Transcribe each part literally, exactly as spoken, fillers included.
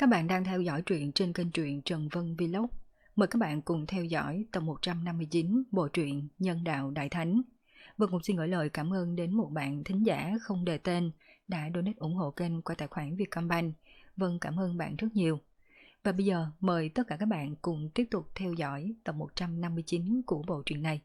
Các bạn đang theo dõi truyện trên kênh truyện Trần Vân Vlog. Mời các bạn cùng theo dõi tập một trăm năm mươi chín bộ truyện Nhân đạo Đại Thánh. Vân cũng xin gửi lời cảm ơn đến một bạn thính giả không đề tên đã donate ủng hộ kênh qua tài khoản Vietcombank. Vân cảm ơn bạn rất nhiều. Và bây giờ mời tất cả các bạn cùng tiếp tục theo dõi tập một trăm năm mươi chín của bộ truyện này.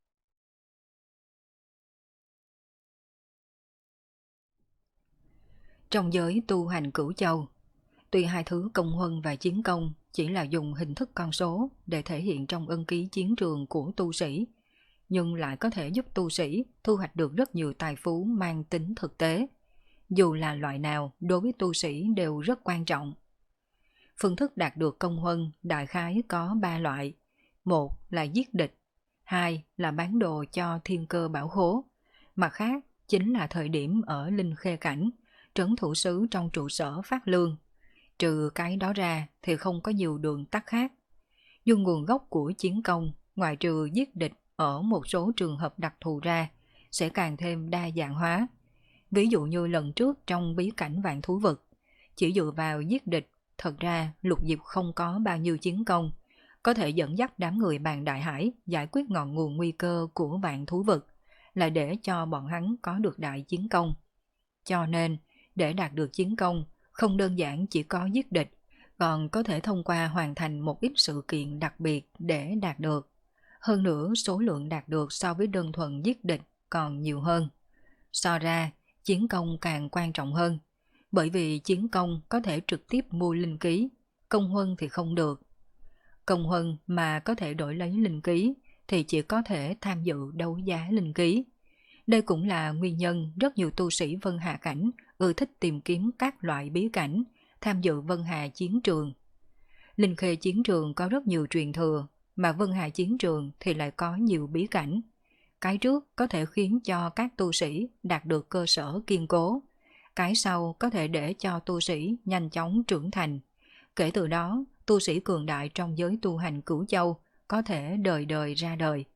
Trong giới tu hành Cửu Châu, tuy hai thứ công huân và chiến công chỉ là dùng hình thức con số để thể hiện trong ân ký chiến trường của tu sĩ, nhưng lại có thể giúp tu sĩ thu hoạch được rất nhiều tài phú mang tính thực tế. Dù là loại nào, đối với tu sĩ đều rất quan trọng. Phương thức đạt được công huân đại khái có ba loại. Một là giết địch, hai là bán đồ cho thiên cơ bảo khố, mặt khác chính là thời điểm ở Linh Khê Cảnh, trấn thủ sứ trong trụ sở phát lương. Trừ cái đó ra thì không có nhiều đường tắt khác. Nhưng nguồn gốc của chiến công, ngoại trừ giết địch ở một số trường hợp đặc thù ra, sẽ càng thêm đa dạng hóa. Ví dụ như lần trước trong bí cảnh Vạn Thú Vực, chỉ dựa vào giết địch, thật ra Lục Diệp không có bao nhiêu chiến công, có thể dẫn dắt đám người Bàn Đại Hải giải quyết ngọn nguồn nguy cơ của Vạn Thú Vực, là để cho bọn hắn có được đại chiến công. Cho nên, để đạt được chiến công, không đơn giản chỉ có giết địch, còn có thể thông qua hoàn thành một ít sự kiện đặc biệt để đạt được. Hơn nữa, số lượng đạt được so với đơn thuần giết địch còn nhiều hơn. So ra, chiến công càng quan trọng hơn, bởi vì chiến công có thể trực tiếp mua linh ký, công huân thì không được. Công huân mà có thể đổi lấy linh ký thì chỉ có thể tham dự đấu giá linh ký. Đây cũng là nguyên nhân rất nhiều tu sĩ Vân Hà Cảnh ưa thích tìm kiếm các loại bí cảnh, tham dự Vân Hà Chiến Trường. Linh Khê Chiến Trường có rất nhiều truyền thừa, mà Vân Hà Chiến Trường thì lại có nhiều bí cảnh. Cái trước có thể khiến cho các tu sĩ đạt được cơ sở kiên cố, cái sau có thể để cho tu sĩ nhanh chóng trưởng thành. Kể từ đó, tu sĩ cường đại trong giới tu hành Cửu Châu có thể đời đời ra đời.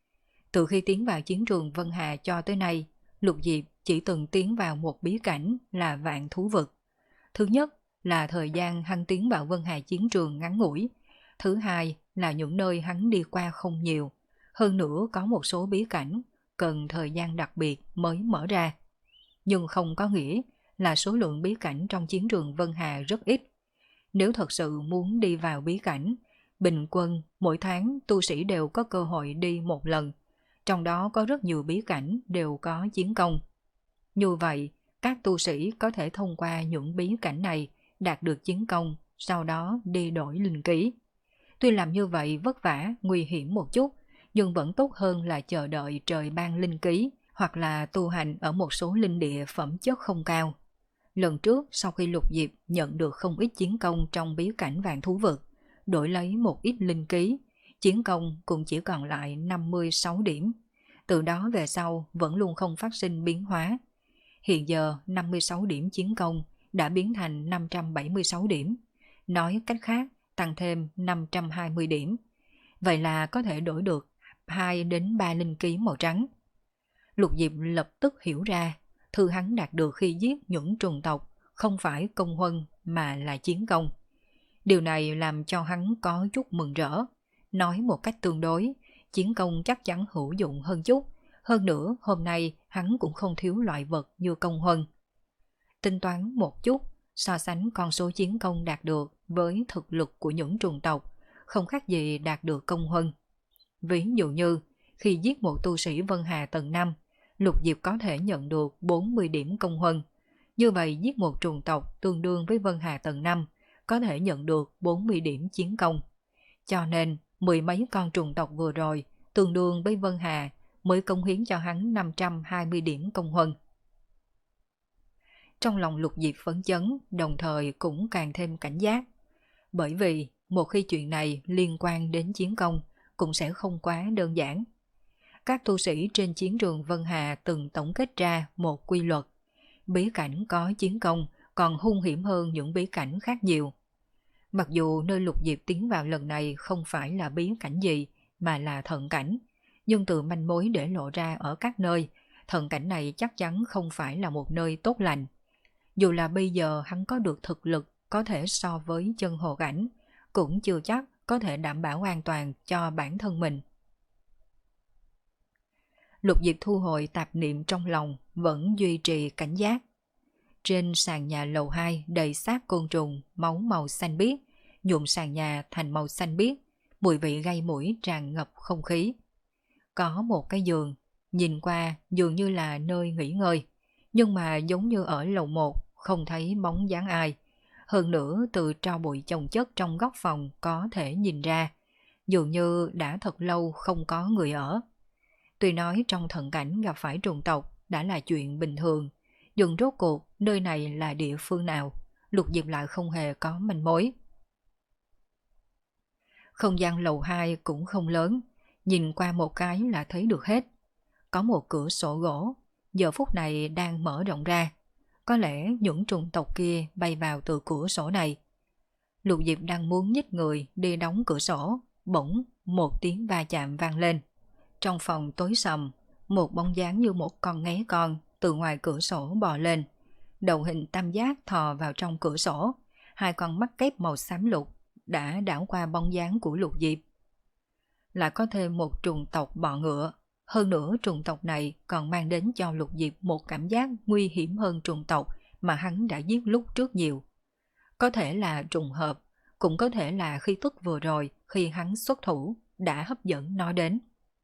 Từ khi tiến vào chiến trường Vân Hà cho tới nay, Lục Diệp chỉ từng tiến vào một bí cảnh là Vạn Thú Vực. Thứ nhất là thời gian hắn tiến vào Vân Hà chiến trường ngắn ngủi. Thứ hai là những nơi hắn đi qua không nhiều. Hơn nữa có một số bí cảnh cần thời gian đặc biệt mới mở ra. Nhưng không có nghĩa là số lượng bí cảnh trong chiến trường Vân Hà rất ít. Nếu thật sự muốn đi vào bí cảnh, bình quân mỗi tháng tu sĩ đều có cơ hội đi một lần. Trong đó có rất nhiều bí cảnh đều có chiến công. Như vậy, các tu sĩ có thể thông qua những bí cảnh này đạt được chiến công, sau đó đi đổi linh ký. Tuy làm như vậy vất vả, nguy hiểm một chút, nhưng vẫn tốt hơn là chờ đợi trời ban linh ký hoặc là tu hành ở một số linh địa phẩm chất không cao. Lần trước, sau khi Lục Diệp nhận được không ít chiến công trong bí cảnh Vạn Thú Vực, đổi lấy một ít linh ký, chiến công cũng chỉ còn lại năm mươi sáu điểm. Từ đó về sau vẫn luôn không phát sinh biến hóa. Hiện giờ năm mươi sáu điểm chiến công đã biến thành năm trăm bảy mươi sáu điểm. Nói cách khác, tăng thêm năm trăm hai mươi điểm. Vậy là có thể đổi được hai đến ba linh ký màu trắng. Lục Diệp lập tức hiểu ra, thư hắn đạt được khi giết những trùng tộc không phải công huân mà là chiến công. Điều này làm cho hắn có chút mừng rỡ. Nói một cách tương đối, chiến công chắc chắn hữu dụng hơn chút. Hơn nữa, hôm nay hắn cũng không thiếu loại vật như công huân. Tính toán một chút, so sánh con số chiến công đạt được với thực lực của những trùng tộc, không khác gì đạt được công huân. Ví dụ như, khi giết một tu sĩ Vân Hà tầng năm, Lục Diệp có thể nhận được bốn mươi điểm công huân. Như vậy giết một trùng tộc tương đương với Vân Hà tầng năm, có thể nhận được bốn mươi điểm chiến công. Cho nên, mười mấy con trùng tộc vừa rồi, tương đương với Vân Hà, mới cống hiến cho hắn năm trăm hai mươi điểm công huân. Trong lòng Lục Diệp phấn chấn, đồng thời cũng càng thêm cảnh giác. Bởi vì, một khi chuyện này liên quan đến chiến công, cũng sẽ không quá đơn giản. Các tu sĩ trên chiến trường Vân Hà từng tổng kết ra một quy luật. Bí cảnh có chiến công còn hung hiểm hơn những bí cảnh khác nhiều. Mặc dù nơi Lục Diệp tiến vào lần này không phải là bí cảnh gì, mà là thận cảnh, nhưng từ manh mối để lộ ra ở các nơi, thận cảnh này chắc chắn không phải là một nơi tốt lành. Dù là bây giờ hắn có được thực lực có thể so với chân hồ cảnh, cũng chưa chắc có thể đảm bảo an toàn cho bản thân mình. Lục Diệp thu hồi tạp niệm trong lòng, vẫn duy trì cảnh giác. Trên sàn nhà lầu hai đầy xác côn trùng, máu màu xanh biếc, nhuộm sàn nhà thành màu xanh biếc, mùi vị gây mũi tràn ngập không khí. Có một cái giường, nhìn qua dường như là nơi nghỉ ngơi, nhưng mà giống như ở lầu một, không thấy bóng dáng ai. Hơn nữa từ tro bụi chồng chất trong góc phòng có thể nhìn ra, dường như đã thật lâu không có người ở. Tuy nói trong thần cảnh gặp phải trùng tộc đã là chuyện bình thường, nhưng rốt cuộc nơi này là địa phương nào, Lục Diệp lại không hề có manh mối. Không gian lầu hai cũng không lớn, nhìn qua một cái là thấy được hết. Có một cửa sổ gỗ, giờ phút này đang mở rộng ra. Có lẽ những trùng tộc kia bay vào từ cửa sổ này. Lục Diệp đang muốn nhích người đi đóng cửa sổ, bỗng một tiếng va chạm vang lên. Trong phòng tối sầm, một bóng dáng như một con nghé con từ ngoài cửa sổ bò lên. Đầu hình tam giác thò vào trong cửa sổ, hai con mắt kép màu xám lục đã đảo qua bóng dáng của Lục Diệp. Lại có thêm một trùng tộc bọ ngựa, hơn nữa trùng tộc này còn mang đến cho Lục Diệp một cảm giác nguy hiểm hơn trùng tộc mà hắn đã giết lúc trước nhiều. Có thể là trùng hợp, cũng có thể là khi tức vừa rồi khi hắn xuất thủ đã hấp dẫn nó đến.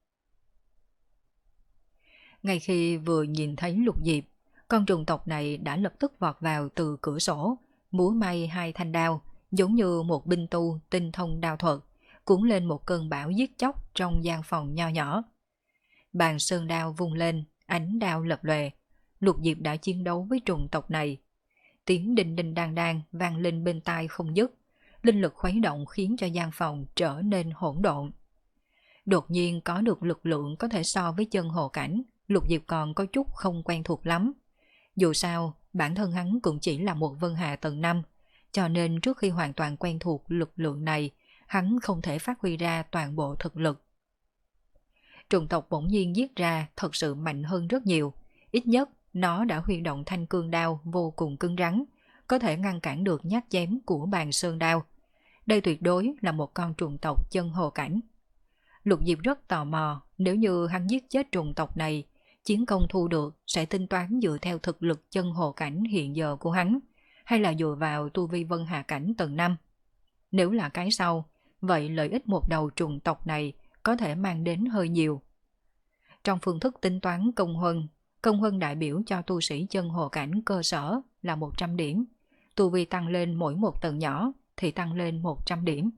Ngay khi vừa nhìn thấy Lục Diệp, con trùng tộc này đã lập tức vọt vào từ cửa sổ, múa may hai thanh đao, giống như một binh tu tinh thông đao thuật, cuốn lên một cơn bão giết chóc trong gian phòng nho nhỏ. Bàn sơn đao vung lên, ánh đao lập lòe, Lục Diệp đã chiến đấu với trùng tộc này. Tiếng đinh đinh đang đang vang lên bên tai không dứt, linh lực khuấy động khiến cho gian phòng trở nên hỗn độn. Đột nhiên có được lực lượng có thể so với chân hồ cảnh, Lục Diệp còn có chút không quen thuộc lắm. Dù sao, bản thân hắn cũng chỉ là một Vân Hà tầng năm, cho nên trước khi hoàn toàn quen thuộc lực lượng này, hắn không thể phát huy ra toàn bộ thực lực. Trùng tộc bỗng nhiên giết ra thật sự mạnh hơn rất nhiều, ít nhất nó đã huy động thanh cương đao vô cùng cứng rắn, có thể ngăn cản được nhát chém của bàn sơn đao. Đây tuyệt đối là một con trùng tộc chân hồ cảnh. Lục Diệp rất tò mò, nếu như hắn giết chết trùng tộc này, chiến công thu được sẽ tính toán dựa theo thực lực chân hồ cảnh hiện giờ của hắn, hay là dựa vào tu vi Vân Hà cảnh tầng năm. Nếu là cái sau, vậy lợi ích một đầu trùng tộc này có thể mang đến hơi nhiều. Trong phương thức tính toán công huân, công huân đại biểu cho tu sĩ chân hồ cảnh cơ sở là một trăm điểm, tu vi tăng lên mỗi một tầng nhỏ thì tăng lên một trăm điểm.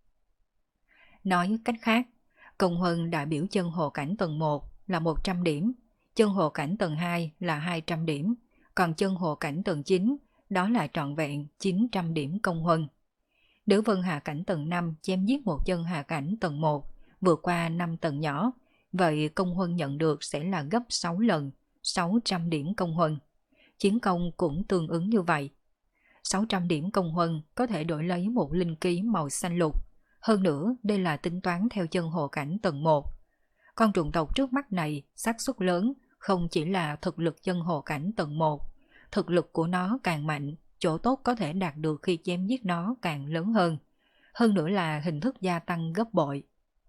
Nói cách khác, công huân đại biểu chân hồ cảnh tầng một là một trăm điểm, chân hồ cảnh tầng hai là hai trăm điểm, còn chân hồ cảnh tầng chín đó là trọn vẹn chín trăm điểm công huân. Nếu Vân Hà cảnh tầng năm chém giết một chân hà cảnh tầng một, vượt qua năm tầng nhỏ, vậy công huân nhận được sẽ là gấp sáu lần, sáu trăm điểm công huân. Chiến công cũng tương ứng như vậy. sáu trăm điểm công huân có thể đổi lấy một linh ký màu xanh lục. Hơn nữa, đây là tính toán theo chân hồ cảnh tầng một. Con trùng tộc trước mắt này xác suất lớn không chỉ là thực lực chân hồ cảnh tầng một, thực lực của nó càng mạnh, chỗ tốt có thể đạt được khi chém giết nó càng lớn hơn. Hơn nữa là hình thức gia tăng gấp bội.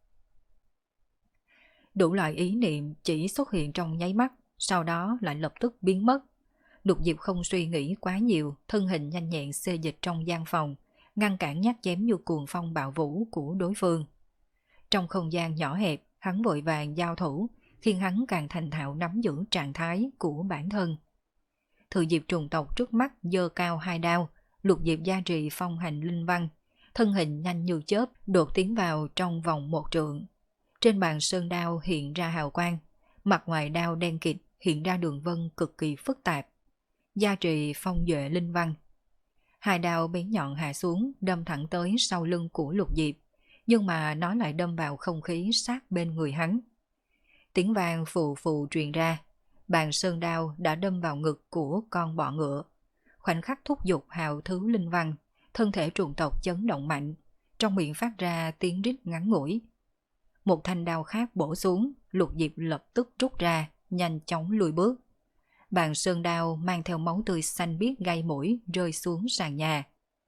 Đủ loại ý niệm chỉ xuất hiện trong nháy mắt, sau đó lại lập tức biến mất. Lục Diệp không suy nghĩ quá nhiều, thân hình nhanh nhẹn xê dịch trong gian phòng, ngăn cản nhát chém như cuồng phong bạo vũ của đối phương. Trong không gian nhỏ hẹp, hắn vội vàng giao thủ, khiến hắn càng thành thạo nắm giữ trạng thái của bản thân. Thừa dịp trùng tộc trước mắt giơ cao hai đao, Lục Diệp gia trì phong hành linh văn, thân hình nhanh như chớp đột tiến vào trong vòng một trượng. Trên bàn sơn đao hiện ra hào quang, mặt ngoài đao đen kịt hiện ra đường vân cực kỳ phức tạp. Gia trì phong duệ linh văn. Hai đao bén nhọn hạ xuống đâm thẳng tới sau lưng của Lục Diệp, nhưng mà nó lại đâm vào không khí sát bên người hắn. Tiếng vang phù phù truyền ra, bàn sơn đao đã đâm vào ngực của con bọ ngựa. Khoảnh khắc thúc giục hào thứ linh văn, thân thể trùng tộc chấn động mạnh, trong miệng phát ra tiếng rít ngắn ngủi. Một thanh đao khác bổ xuống, Lục Diệp lập tức rút ra, nhanh chóng lùi bước. Bàn sơn đao mang theo máu tươi xanh biếc gây mũi rơi xuống sàn nhà.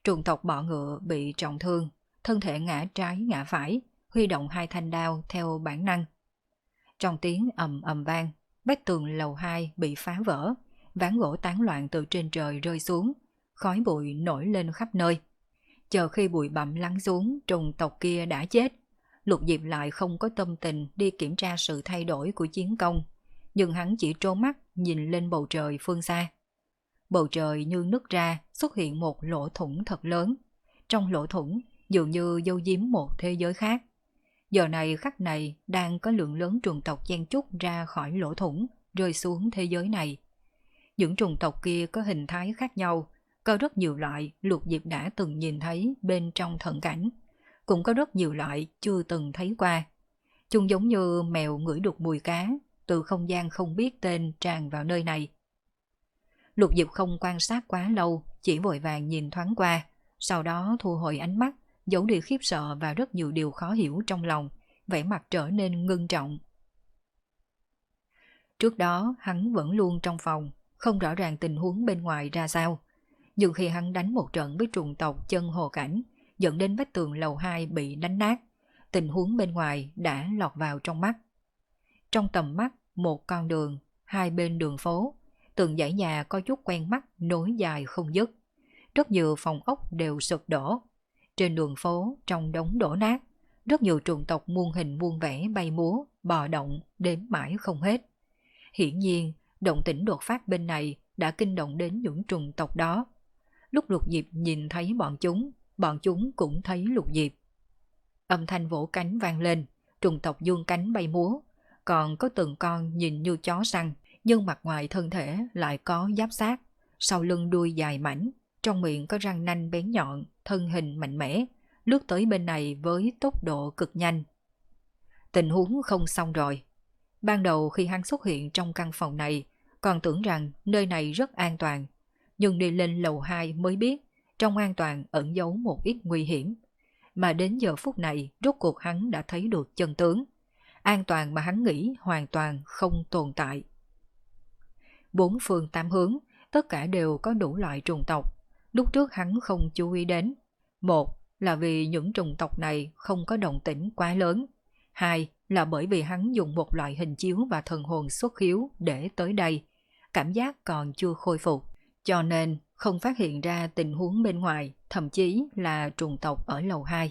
Trùng tộc bọ ngựa bị trọng thương, thân thể ngã trái ngã phải, huy động hai thanh đao theo bản năng. Trong tiếng ầm ầm vang, vách tường lầu hai bị phá vỡ, ván gỗ tán loạn từ trên trời rơi xuống, khói bụi nổi lên khắp nơi. Chờ khi bụi bặm lắng xuống, trùng tộc kia đã chết. Lục Diệp lại không có tâm tình đi kiểm tra sự thay đổi của chiến công, nhưng hắn chỉ trố mắt nhìn lên bầu trời phương xa. Bầu trời như nứt ra, xuất hiện một lỗ thủng thật lớn. Trong lỗ thủng dường như giấu giếm một thế giới khác. Giờ này khắc này đang có lượng lớn trùng tộc chen chúc ra khỏi lỗ thủng, rơi xuống thế giới này. Những trùng tộc kia có hình thái khác nhau, có rất nhiều loại Lục Diệp đã từng nhìn thấy bên trong thần cảnh, cũng có rất nhiều loại chưa từng thấy qua. Chúng giống như mèo ngửi được mùi cá, từ không gian không biết tên tràn vào nơi này. Lục Diệp không quan sát quá lâu, chỉ vội vàng nhìn thoáng qua, sau đó thu hồi ánh mắt, giấu đi khiếp sợ và rất nhiều điều khó hiểu trong lòng, vẻ mặt trở nên ngưng trọng. Trước đó hắn vẫn luôn trong phòng, không rõ ràng tình huống bên ngoài ra sao. Nhưng khi hắn đánh một trận với trùng tộc chân hồ cảnh, dẫn đến vách tường lầu hai bị đánh nát, tình huống bên ngoài đã lọt vào trong mắt. Trong tầm mắt, một con đường, hai bên đường phố, từng dãy nhà có chút quen mắt nối dài không dứt. Rất nhiều phòng ốc đều sụp đổ. Trên đường phố, trong đống đổ nát, rất nhiều trùng tộc muôn hình muôn vẻ bay múa, bò động, đếm mãi không hết. Hiển nhiên, động tĩnh đột phát bên này đã kinh động đến những trùng tộc đó. Lúc Lục Diệp nhìn thấy bọn chúng, bọn chúng cũng thấy Lục Diệp. Âm thanh vỗ cánh vang lên, trùng tộc dương cánh bay múa, còn có từng con nhìn như chó săn, nhưng mặt ngoài thân thể lại có giáp xác, sau lưng đuôi dài mảnh, trong miệng có răng nanh bén nhọn, thân hình mạnh mẽ, lướt tới bên này với tốc độ cực nhanh. Tình huống không xong rồi. Ban đầu khi hắn xuất hiện trong căn phòng này, còn tưởng rằng nơi này rất an toàn, nhưng đi lên lầu hai mới biết trong an toàn ẩn giấu một ít nguy hiểm. Mà đến giờ phút này rốt cuộc hắn đã thấy được chân tướng. An toàn mà hắn nghĩ hoàn toàn không tồn tại. Bốn phương tám hướng, tất cả đều có đủ loại trùng tộc. Lúc trước hắn không chú ý đến. Một là vì những trùng tộc này không có động tĩnh quá lớn. Hai là bởi vì hắn dùng một loại hình chiếu và thần hồn xuất khiếu để tới đây. Cảm giác còn chưa khôi phục, cho nên không phát hiện ra tình huống bên ngoài, thậm chí là trùng tộc ở lầu hai.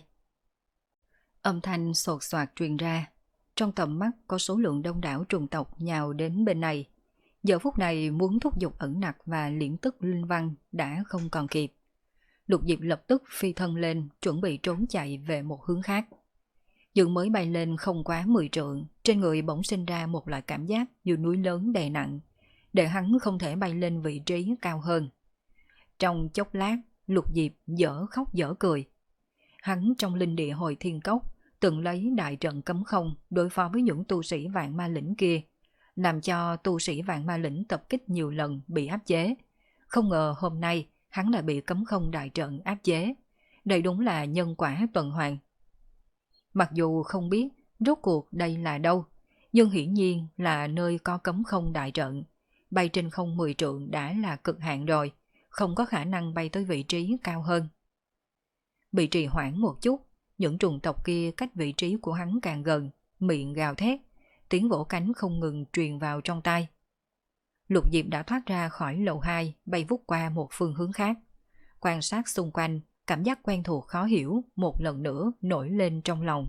Âm thanh sột soạt truyền ra. Trong tầm mắt có số lượng đông đảo trùng tộc nhào đến bên này. Giờ phút này muốn thúc giục ẩn nặc và liễn tức linh văn đã không còn kịp. Lục Diệp lập tức phi thân lên, chuẩn bị trốn chạy về một hướng khác. Nhưng mới bay lên không quá mười trượng, trên người bỗng sinh ra một loại cảm giác như núi lớn đè nặng, để hắn không thể bay lên vị trí cao hơn. Trong chốc lát, Lục Diệp dở khóc dở cười. Hắn trong linh địa hồi thiên cốc từng lấy đại trận cấm không đối phó với những tu sĩ vạn ma lĩnh kia, làm cho tu sĩ vạn ma lĩnh tập kích nhiều lần bị áp chế. Không ngờ hôm nay hắn lại bị cấm không đại trận áp chế. Đây đúng là nhân quả tuần hoàn. Mặc dù không biết rốt cuộc đây là đâu, nhưng hiển nhiên là nơi có cấm không đại trận. Bay trên không mười trượng đã là cực hạn rồi, không có khả năng bay tới vị trí cao hơn. Bị trì hoãn một chút, những trùng tộc kia cách vị trí của hắn càng gần, miệng gào thét, tiếng vỗ cánh không ngừng truyền vào trong tai. Lục Diệp đã thoát ra khỏi lầu hai, bay vút qua một phương hướng khác. Quan sát xung quanh, cảm giác quen thuộc khó hiểu một lần nữa nổi lên trong lòng.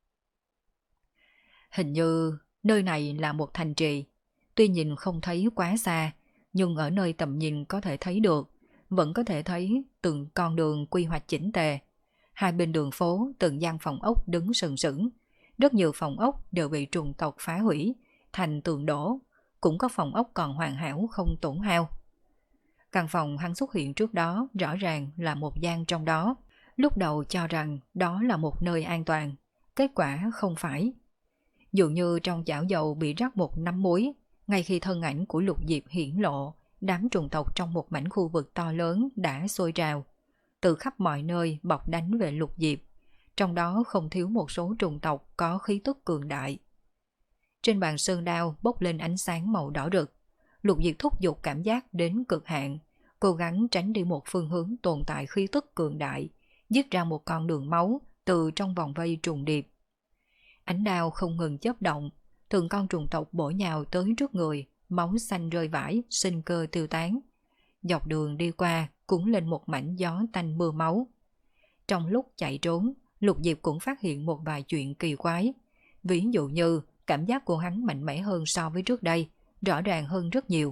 Hình như nơi này là một thành trì. Tuy nhìn không thấy quá xa, nhưng ở nơi tầm nhìn có thể thấy được, vẫn có thể thấy từng con đường quy hoạch chỉnh tề. Hai bên đường phố từng gian phòng ốc đứng sừng sững. Rất nhiều phòng ốc đều bị trùng tộc phá hủy, thành tường đổ. Cũng có phòng ốc còn hoàn hảo không tổn hao. Căn phòng hắn xuất hiện trước đó rõ ràng là một gian trong đó. Lúc đầu cho rằng đó là một nơi an toàn, kết quả không phải. Dường như trong chảo dầu bị rắc một nắm muối. Ngay khi thân ảnh của Lục Diệp hiển lộ, đám trùng tộc trong một mảnh khu vực to lớn đã sôi trào, từ khắp mọi nơi bọc đánh về Lục Diệp. Trong đó không thiếu một số trùng tộc có khí tức cường đại. Trên bàn sơn đao bốc lên ánh sáng màu đỏ rực. Lục Diệp thúc giục cảm giác đến cực hạn, cố gắng tránh đi một phương hướng tồn tại khí tức cường đại, giết ra một con đường máu từ trong vòng vây trùng điệp. Ánh đao không ngừng chớp động, từng con trùng tộc bổ nhào tới trước người, máu xanh rơi vãi, sinh cơ tiêu tán. Dọc đường đi qua cũng lên một mảnh gió tanh mưa máu. Trong lúc chạy trốn, Lục Diệp cũng phát hiện một vài chuyện kỳ quái. Ví dụ như cảm giác của hắn mạnh mẽ hơn so với trước đây, rõ ràng hơn rất nhiều.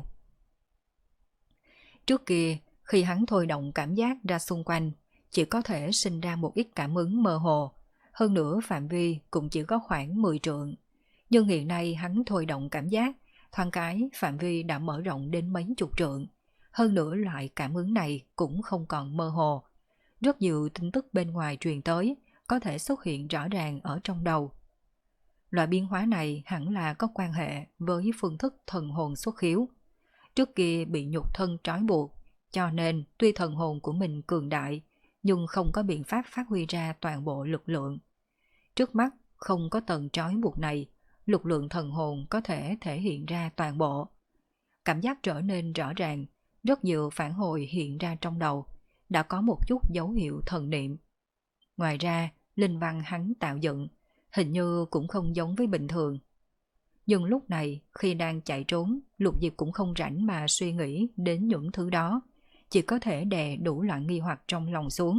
Trước kia, khi hắn thôi động cảm giác ra xung quanh, chỉ có thể sinh ra một ít cảm ứng mơ hồ, hơn nữa phạm vi cũng chỉ có khoảng mười trượng. Nhưng hiện nay hắn thôi động cảm giác, thoáng cái phạm vi đã mở rộng đến mấy chục trượng. Hơn nữa loại cảm ứng này cũng không còn mơ hồ. Rất nhiều tin tức bên ngoài truyền tới có thể xuất hiện rõ ràng ở trong đầu. Loại biến hóa này hẳn là có quan hệ với phương thức thần hồn xuất khiếu. Trước kia bị nhục thân trói buộc, cho nên tuy thần hồn của mình cường đại, nhưng không có biện pháp phát huy ra toàn bộ lực lượng. Trước mắt không có tầng trói buộc này, lực lượng thần hồn có thể thể hiện ra toàn bộ. Cảm giác trở nên rõ ràng, rất nhiều phản hồi hiện ra trong đầu, đã có một chút dấu hiệu thần niệm. Ngoài ra, linh văn hắn tạo dựng, hình như cũng không giống với bình thường. Nhưng lúc này, khi đang chạy trốn, Lục Diệp cũng không rảnh mà suy nghĩ đến những thứ đó, chỉ có thể đè đủ loại nghi hoặc trong lòng xuống.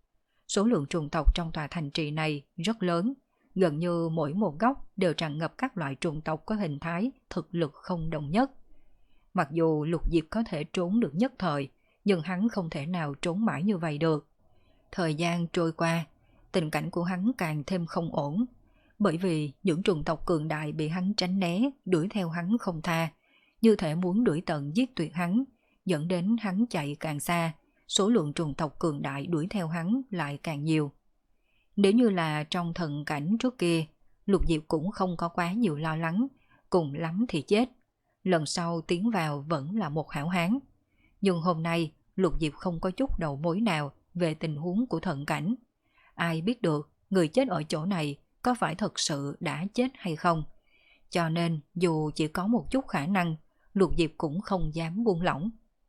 Số lượng trùng tộc trong tòa thành trì này rất lớn, gần như mỗi một góc đều tràn ngập các loại trùng tộc có hình thái, thực lực không đồng nhất. Mặc dù Lục Diệp có thể trốn được nhất thời, nhưng hắn không thể nào trốn mãi như vậy được. Thời gian trôi qua, tình cảnh của hắn càng thêm không ổn, bởi vì những trùng tộc cường đại bị hắn tránh né, đuổi theo hắn không tha, như thể muốn đuổi tận giết tuyệt hắn, dẫn đến hắn chạy càng xa, số lượng trùng tộc cường đại đuổi theo hắn lại càng nhiều. Nếu như là trong thần cảnh trước kia, Lục Diệp cũng không có quá nhiều lo lắng, cùng lắm thì chết. Lần sau tiến vào vẫn là một hảo hán. Nhưng hôm nay, Lục Diệp không có chút đầu mối nào về tình huống của thần cảnh. Ai biết được người chết ở chỗ này có phải thật sự đã chết hay không. Cho nên dù chỉ có một chút khả năng, Lục Diệp cũng không dám buông lỏng.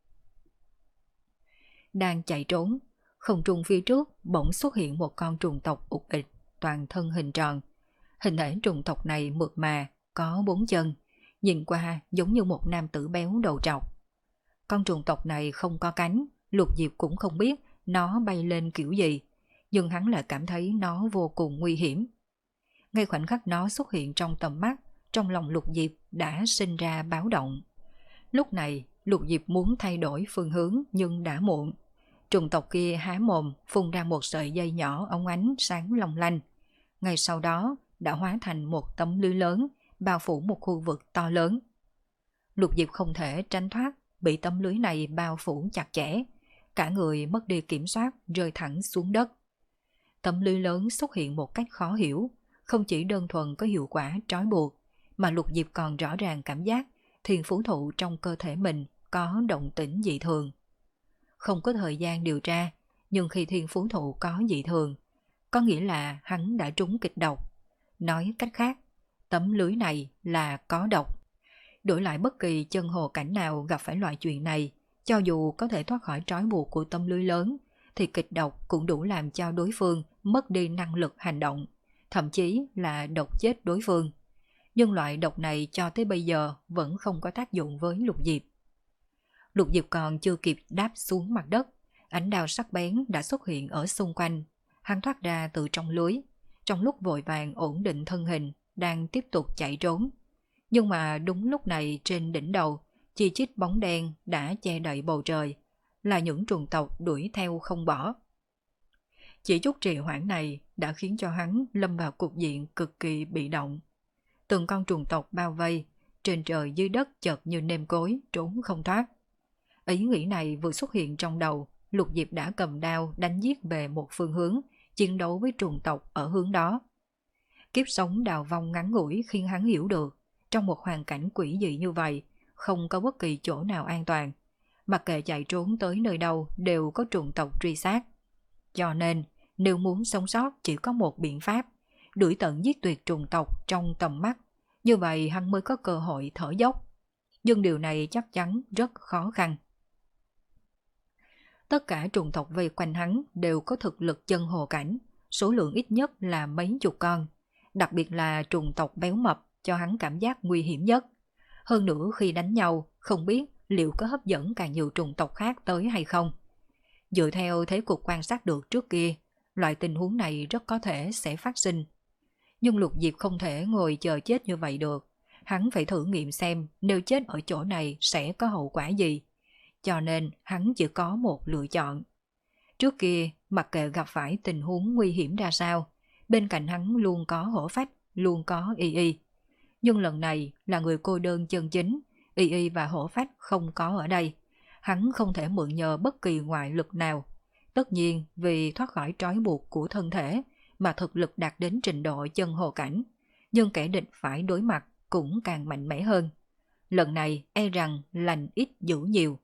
Đang chạy trốn, không trung phía trước bỗng xuất hiện một con trùng tộc ục ịch, toàn thân hình tròn. Hình thể trùng tộc này mượt mà, có bốn chân, nhìn qua giống như một nam tử béo đầu trọc. Con trùng tộc này không có cánh, Lục Diệp cũng không biết nó bay lên kiểu gì, nhưng hắn lại cảm thấy nó vô cùng nguy hiểm. Ngay khoảnh khắc nó xuất hiện trong tầm mắt, trong lòng Lục Diệp đã sinh ra báo động. Lúc này, Lục Diệp muốn thay đổi phương hướng nhưng đã muộn. Trùng tộc kia há mồm phun ra một sợi dây nhỏ óng ánh sáng long lanh. Ngay sau đó đã hóa thành một tấm lưới lớn, bao phủ một khu vực to lớn. Lục Diệp không thể tránh thoát, bị tấm lưới này bao phủ chặt chẽ, cả người mất đi kiểm soát, rơi thẳng xuống đất. Tấm lưới lớn xuất hiện một cách khó hiểu, không chỉ đơn thuần có hiệu quả trói buộc, mà Lục Diệp còn rõ ràng cảm giác thiên phú thụ trong cơ thể mình có động tĩnh dị thường. Không có thời gian điều tra, nhưng khi thiên phú thụ có dị thường, có nghĩa là hắn đã trúng kịch độc. Nói cách khác, tấm lưới này là có độc. Đổi lại bất kỳ chân hồ cảnh nào gặp phải loại chuyện này, cho dù có thể thoát khỏi trói buộc của tấm lưới lớn, thì kịch độc cũng đủ làm cho đối phương mất đi năng lực hành động, thậm chí là độc chết đối phương. Nhưng loại độc này cho tới bây giờ vẫn không có tác dụng với Lục Diệp. Lục Diệp còn chưa kịp đáp xuống mặt đất, ánh đao sắc bén đã xuất hiện ở xung quanh. Hắn thoát ra từ trong lưới, trong lúc vội vàng ổn định thân hình, đang tiếp tục chạy trốn. Nhưng mà đúng lúc này trên đỉnh đầu, chi chít bóng đen đã che đậy bầu trời, là những trùng tộc đuổi theo không bỏ. Chỉ chút trì hoãn này đã khiến cho hắn lâm vào cục diện cực kỳ bị động. Từng con trùng tộc bao vây, trên trời dưới đất chợt như nêm cối, trốn không thoát. Ý nghĩ này vừa xuất hiện trong đầu, Lục Diệp đã cầm đao đánh giết về một phương hướng, chiến đấu với trùng tộc ở hướng đó. Kiếp sống đào vong ngắn ngủi khiến hắn hiểu được, trong một hoàn cảnh quỷ dị như vậy, không có bất kỳ chỗ nào an toàn. Mặc kệ chạy trốn tới nơi đâu đều có trùng tộc truy sát. Cho nên, nếu muốn sống sót chỉ có một biện pháp, đuổi tận giết tuyệt trùng tộc trong tầm mắt. Như vậy hắn mới có cơ hội thở dốc. Nhưng điều này chắc chắn rất khó khăn. Tất cả trùng tộc vây quanh hắn đều có thực lực chân hồ cảnh, số lượng ít nhất là mấy chục con. Đặc biệt là trùng tộc béo mập cho hắn cảm giác nguy hiểm nhất. Hơn nữa khi đánh nhau, không biết liệu có hấp dẫn càng nhiều trùng tộc khác tới hay không. Dựa theo thế cục quan sát được trước kia, loại tình huống này rất có thể sẽ phát sinh. Nhưng Lục Diệp không thể ngồi chờ chết như vậy được. Hắn phải thử nghiệm xem nếu chết ở chỗ này sẽ có hậu quả gì. Cho nên hắn chỉ có một lựa chọn. Trước kia, mặc kệ gặp phải tình huống nguy hiểm ra sao, bên cạnh hắn luôn có Hổ Phách, luôn có Y Y. Nhưng lần này là người cô đơn chân chính, Y Y và Hổ Phách không có ở đây. Hắn không thể mượn nhờ bất kỳ ngoại lực nào. Tất nhiên vì thoát khỏi trói buộc của thân thể mà thực lực đạt đến trình độ chân hồ cảnh, nhưng kẻ địch phải đối mặt cũng càng mạnh mẽ hơn. Lần này e rằng lành ít dữ nhiều.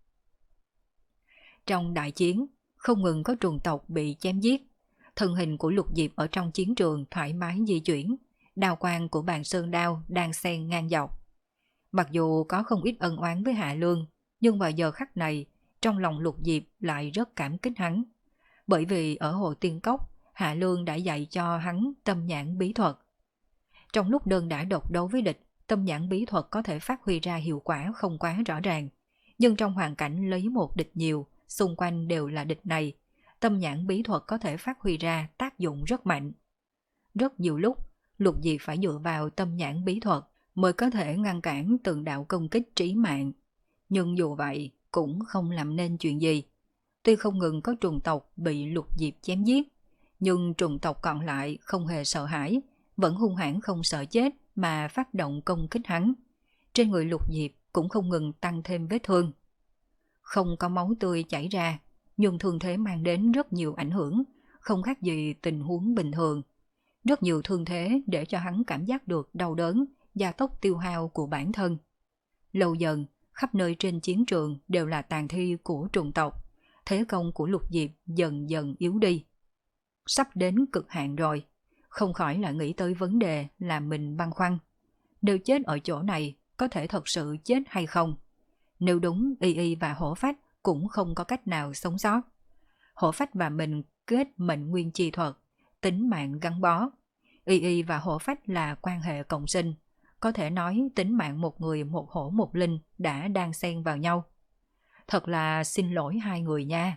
Trong đại chiến, không ngừng có trùng tộc bị chém giết. Thân hình của Lục Diệp ở trong chiến trường thoải mái di chuyển, đao quang của bàn sơn đao đang xen ngang dọc. Mặc dù có không ít ân oán với Hạ Lương, nhưng vào giờ khắc này, trong lòng Lục Diệp lại rất cảm kích hắn. Bởi vì ở Hồ Tiên Cốc, Hạ Lương đã dạy cho hắn tâm nhãn bí thuật. Trong lúc đơn đả độc đấu với địch, tâm nhãn bí thuật có thể phát huy ra hiệu quả không quá rõ ràng. Nhưng trong hoàn cảnh lấy một địch nhiều, xung quanh đều là địch này, tâm nhãn bí thuật có thể phát huy ra tác dụng rất mạnh. Rất nhiều lúc, Lục Diệp phải dựa vào tâm nhãn bí thuật mới có thể ngăn cản từng đạo công kích trí mạng. Nhưng dù vậy, cũng không làm nên chuyện gì. Tuy không ngừng có trùng tộc bị Lục Diệp chém giết, nhưng trùng tộc còn lại không hề sợ hãi, vẫn hung hãn không sợ chết mà phát động công kích hắn. Trên người Lục Diệp cũng không ngừng tăng thêm vết thương. Không có máu tươi chảy ra, nhưng thương thế mang đến rất nhiều ảnh hưởng, không khác gì tình huống bình thường. Rất nhiều thương thế để cho hắn cảm giác được đau đớn, gia tốc tiêu hao của bản thân. Lâu dần, khắp nơi trên chiến trường đều là tàn thi của trùng tộc, thế công của Lục Diệp dần dần yếu đi. Sắp đến cực hạn rồi, không khỏi là nghĩ tới vấn đề làm mình băn khoăn. Nếu chết ở chỗ này, có thể thật sự chết hay không? Nếu đúng, Y Y và Hổ Phách cũng không có cách nào sống sót. Hổ Phách và mình kết mệnh nguyên chi thuật, tính mạng gắn bó. Y Y và Hổ Phách là quan hệ cộng sinh, có thể nói tính mạng một người một hổ một linh đã đang xen vào nhau. Thật là xin lỗi hai người nha.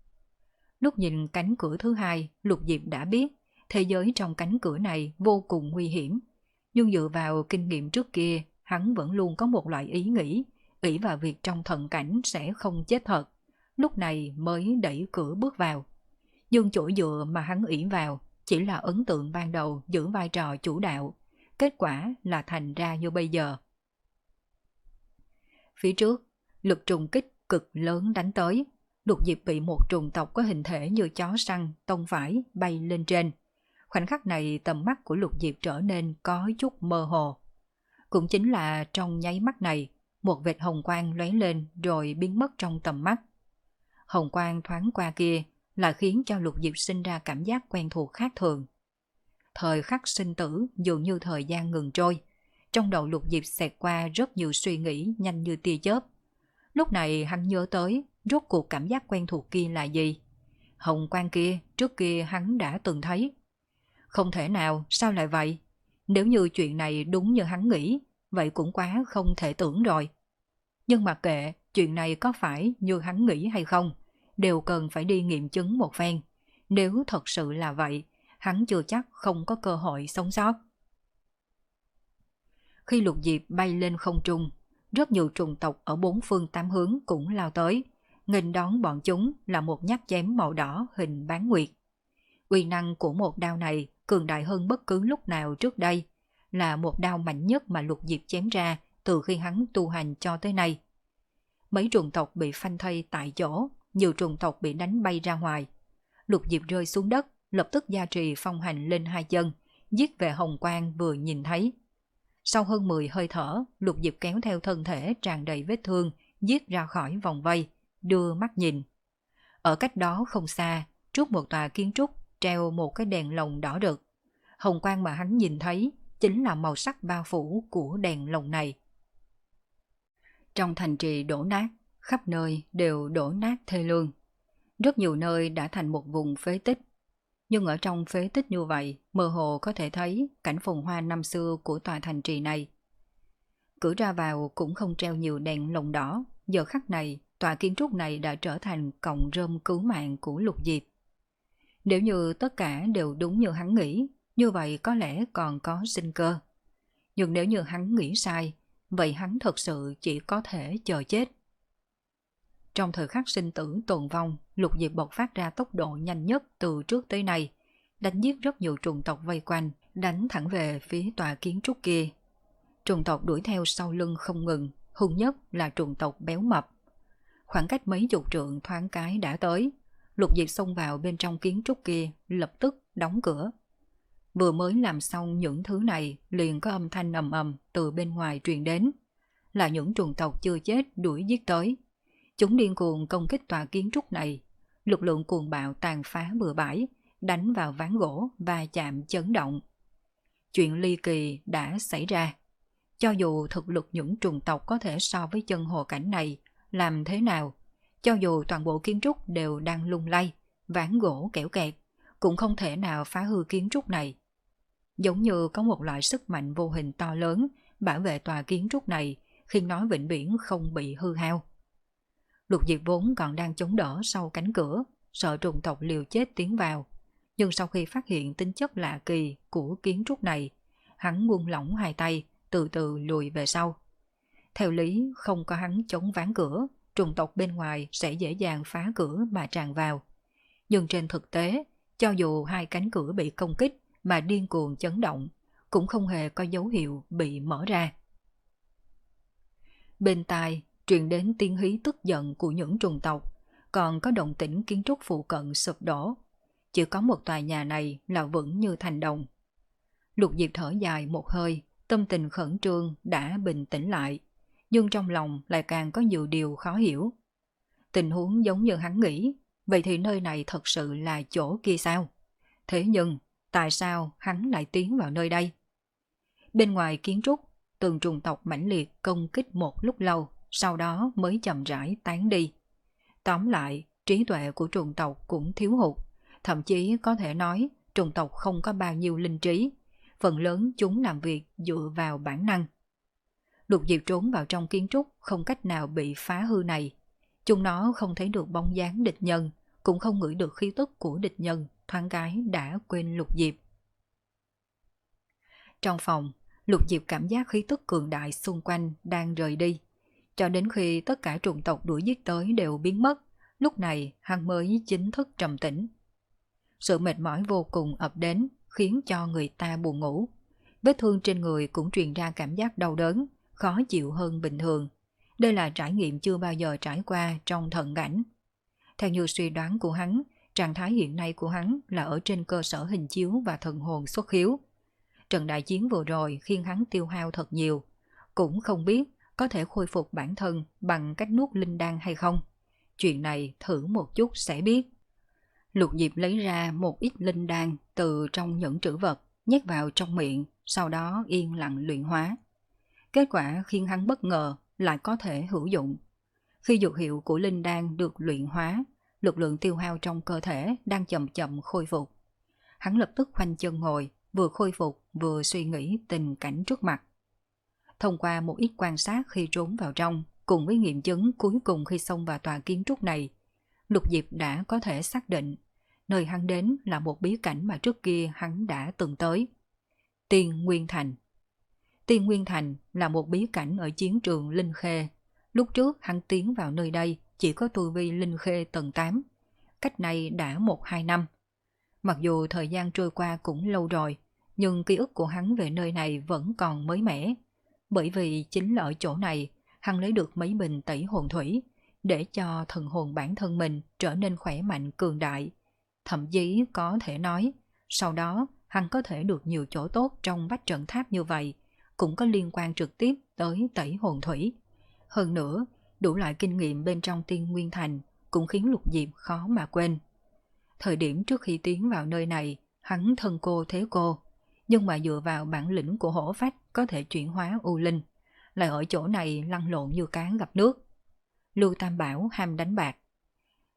Lúc nhìn cánh cửa thứ hai, Lục Diệp đã biết thế giới trong cánh cửa này vô cùng nguy hiểm. Nhưng dựa vào kinh nghiệm trước kia, hắn vẫn luôn có một loại ý nghĩ, ỷ vào việc trong thần cảnh sẽ không chết thật. Lúc này mới đẩy cửa bước vào. Nhưng chỗ dựa mà hắn ỷ vào chỉ là ấn tượng ban đầu giữ vai trò chủ đạo. Kết quả là thành ra như bây giờ. Phía trước, lực trùng kích cực lớn đánh tới. Lục Diệp bị một trùng tộc có hình thể như chó săn tông phải bay lên trên. Khoảnh khắc này tầm mắt của Lục Diệp trở nên có chút mơ hồ. Cũng chính là trong nháy mắt này, một vệt hồng quang lóe lên rồi biến mất trong tầm mắt. Hồng quang thoáng qua kia là khiến cho Lục Diệp sinh ra cảm giác quen thuộc khác thường. Thời khắc sinh tử dường như thời gian ngừng trôi. Trong đầu Lục Diệp xẹt qua rất nhiều suy nghĩ nhanh như tia chớp. Lúc này hắn nhớ tới rốt cuộc cảm giác quen thuộc kia là gì. Hồng quang kia trước kia hắn đã từng thấy. Không thể nào, sao lại vậy? Nếu như chuyện này đúng như hắn nghĩ, vậy cũng quá không thể tưởng rồi. Nhưng mặc kệ chuyện này có phải như hắn nghĩ hay không, đều cần phải đi nghiệm chứng một phen. Nếu thật sự là vậy, hắn chưa chắc không có cơ hội sống sót. Khi Lục Diệp bay lên không trung, rất nhiều trùng tộc ở bốn phương tám hướng cũng lao tới. Nghênh đón bọn chúng là một nhát chém màu đỏ hình bán nguyệt. Uy năng của một đao này cường đại hơn bất cứ lúc nào trước đây, là một đao mạnh nhất mà Lục Diệp chém ra từ khi hắn tu hành cho tới nay. Mấy trùng tộc bị phanh thây tại chỗ, nhiều trùng tộc bị đánh bay ra ngoài. Lục Diệp rơi xuống đất, lập tức gia trì phong hành lên hai chân, giết về hồng quang vừa nhìn thấy. Sau hơn mười hơi thở, Lục Diệp kéo theo thân thể tràn đầy vết thương, giết ra khỏi vòng vây, đưa mắt nhìn. Ở cách đó không xa, trước một tòa kiến trúc treo một cái đèn lồng đỏ rực. Hồng quang mà hắn nhìn thấy chính là màu sắc bao phủ của đèn lồng này. Trong thành trì đổ nát, khắp nơi đều đổ nát thê lương. Rất nhiều nơi đã thành một vùng phế tích. Nhưng ở trong phế tích như vậy, mơ hồ có thể thấy cảnh phồn hoa năm xưa của tòa thành trì này. Cửa ra vào cũng không treo nhiều đèn lồng đỏ, giờ khắc này, tòa kiến trúc này đã trở thành cọng rơm cứu mạng của Lục Diệp. Nếu như tất cả đều đúng như hắn nghĩ, như vậy có lẽ còn có sinh cơ. Nhưng nếu như hắn nghĩ sai, vậy hắn thật sự chỉ có thể chờ chết. Trong thời khắc sinh tử tồn vong, Lục Diệp bộc phát ra tốc độ nhanh nhất từ trước tới nay, đánh giết rất nhiều trùng tộc vây quanh, đánh thẳng về phía tòa kiến trúc kia. Trùng tộc đuổi theo sau lưng không ngừng, hung nhất là trùng tộc béo mập. Khoảng cách mấy chục trượng thoáng cái đã tới, Lục Diệp xông vào bên trong kiến trúc kia, lập tức đóng cửa. Vừa mới làm xong những thứ này, liền có âm thanh ầm ầm từ bên ngoài truyền đến, là những trùng tộc chưa chết đuổi giết tới. Chúng điên cuồng công kích tòa kiến trúc này, lực lượng cuồng bạo tàn phá bừa bãi, đánh vào ván gỗ và chạm chấn động. Chuyện ly kỳ đã xảy ra. Cho dù thực lực những trùng tộc có thể so với chân hồ cảnh này, làm thế nào, cho dù toàn bộ kiến trúc đều đang lung lay, ván gỗ kẽo kẹt, cũng không thể nào phá hư kiến trúc này. Giống như có một loại sức mạnh vô hình to lớn bảo vệ tòa kiến trúc này, khiến nó vĩnh viễn không bị hư hao. Lục Diệp vốn còn đang chống đỡ sau cánh cửa, sợ trùng tộc liều chết tiến vào. Nhưng sau khi phát hiện tính chất lạ kỳ của kiến trúc này, hắn buông lỏng hai tay, từ từ lùi về sau. Theo lý, không có hắn chống ván cửa, trùng tộc bên ngoài sẽ dễ dàng phá cửa mà tràn vào. Nhưng trên thực tế, cho dù hai cánh cửa bị công kích mà điên cuồng chấn động, cũng không hề có dấu hiệu bị mở ra. Bên tai truyền đến tiếng hí tức giận của những trùng tộc, còn có động tĩnh kiến trúc phụ cận sụp đổ. Chỉ có một tòa nhà này là vững như thành đồng. Lục Diệp thở dài một hơi, tâm tình khẩn trương đã bình tĩnh lại, nhưng trong lòng lại càng có nhiều điều khó hiểu. Tình huống giống như hắn nghĩ, vậy thì nơi này thật sự là chỗ kia sao? Thế nhưng, tại sao hắn lại tiến vào nơi đây? Bên ngoài kiến trúc, từng trùng tộc mãnh liệt công kích một lúc lâu, sau đó mới chậm rãi tán đi. Tóm lại, trí tuệ của trùng tộc cũng thiếu hụt, thậm chí có thể nói trùng tộc không có bao nhiêu linh trí, phần lớn chúng làm việc dựa vào bản năng. Lục Diệp trốn vào trong kiến trúc không cách nào bị phá hư này. Chúng nó không thấy được bóng dáng địch nhân, cũng không ngửi được khí tức của địch nhân, thoáng cái đã quên Lục Diệp. Trong phòng, Lục Diệp cảm giác khí tức cường đại xung quanh đang rời đi. Cho đến khi tất cả trùng tộc đuổi giết tới đều biến mất, lúc này hắn mới chính thức trầm tĩnh. Sự mệt mỏi vô cùng ập đến, khiến cho người ta buồn ngủ. Vết thương trên người cũng truyền ra cảm giác đau đớn, khó chịu hơn bình thường. Đây là trải nghiệm chưa bao giờ trải qua trong thần cảnh. Theo như suy đoán của hắn, trạng thái hiện nay của hắn là ở trên cơ sở hình chiếu và thần hồn xuất hiếu. Trận đại chiến vừa rồi khiến hắn tiêu hao thật nhiều, cũng không biết có thể khôi phục bản thân bằng cách nuốt linh đan hay không. Chuyện này thử một chút sẽ biết. Lục Diệp lấy ra một ít linh đan từ trong những trữ vật, nhét vào trong miệng, sau đó yên lặng luyện hóa. Kết quả khiến hắn bất ngờ lại có thể hữu dụng. Khi dược hiệu của linh đan được luyện hóa, lực lượng tiêu hao trong cơ thể đang chậm chậm khôi phục. Hắn lập tức khoanh chân ngồi, vừa khôi phục vừa suy nghĩ tình cảnh trước mặt. Thông qua một ít quan sát khi trốn vào trong, cùng với nghiệm chứng cuối cùng khi xông vào tòa kiến trúc này, Lục Diệp đã có thể xác định nơi hắn đến là một bí cảnh mà trước kia hắn đã từng tới. Tiên Nguyên Thành. Tiên Nguyên Thành là một bí cảnh ở chiến trường Linh Khê. Lúc trước hắn tiến vào nơi đây chỉ có tu vi Linh Khê tầng tám. Cách này đã một hai năm. Mặc dù thời gian trôi qua cũng lâu rồi, nhưng ký ức của hắn về nơi này vẫn còn mới mẻ. Bởi vì chính là ở chỗ này, hắn lấy được mấy bình tẩy hồn thủy, để cho thần hồn bản thân mình trở nên khỏe mạnh cường đại. Thậm chí có thể nói, sau đó hắn có thể được nhiều chỗ tốt trong vách trận tháp như vậy, cũng có liên quan trực tiếp tới tẩy hồn thủy. Hơn nữa, đủ loại kinh nghiệm bên trong Tiên Nguyên Thành cũng khiến Lục Diệp khó mà quên. Thời điểm trước khi tiến vào nơi này, hắn thân cô thế cô, nhưng mà dựa vào bản lĩnh của hổ phách có thể chuyển hóa u linh, lại ở chỗ này lăn lộn như cá gặp nước. Lưu Tam Bảo ham đánh bạc.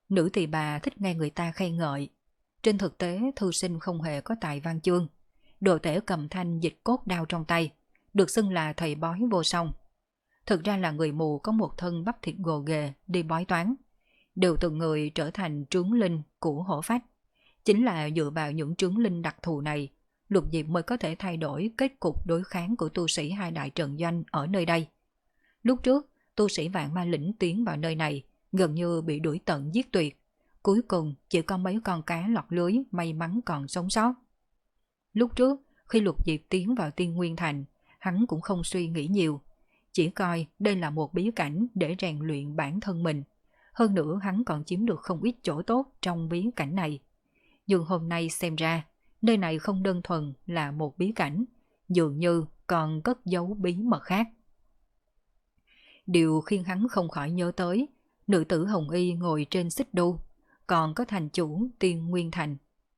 Nữ tỳ bà thích nghe người ta khen ngợi. Trên thực tế thư sinh không hề có tài văn chương. Đồ tể cầm thanh dịch cốt đao trong tay, được xưng là thầy bói vô song. Thực ra là người mù có một thân bắp thịt gồ ghề đi bói toán, đều từng người trở thành trướng linh của hổ phách. Chính là dựa vào những trướng linh đặc thù này, Lục Diệp mới có thể thay đổi kết cục đối kháng của tu sĩ hai đại trận doanh ở nơi đây. Lúc trước, tu sĩ Vạn Ma Lĩnh tiến vào nơi này, gần như bị đuổi tận giết tuyệt. Cuối cùng chỉ có mấy con cá lọt lưới may mắn còn sống sót. Lúc trước, khi Lục Diệp tiến vào Tiên Nguyên Thành, hắn cũng không suy nghĩ nhiều. Chỉ coi đây là một bí cảnh để rèn luyện bản thân mình. Hơn nữa hắn còn chiếm được không ít chỗ tốt trong bí cảnh này. Nhưng hôm nay xem ra, nơi này không đơn thuần là một bí cảnh, dường như còn cất giấu bí mật khác. Điều khiến hắn không khỏi nhớ tới, nữ tử Hồng Y ngồi trên xích đu, còn có thành chủ Tiên Nguyên Thành.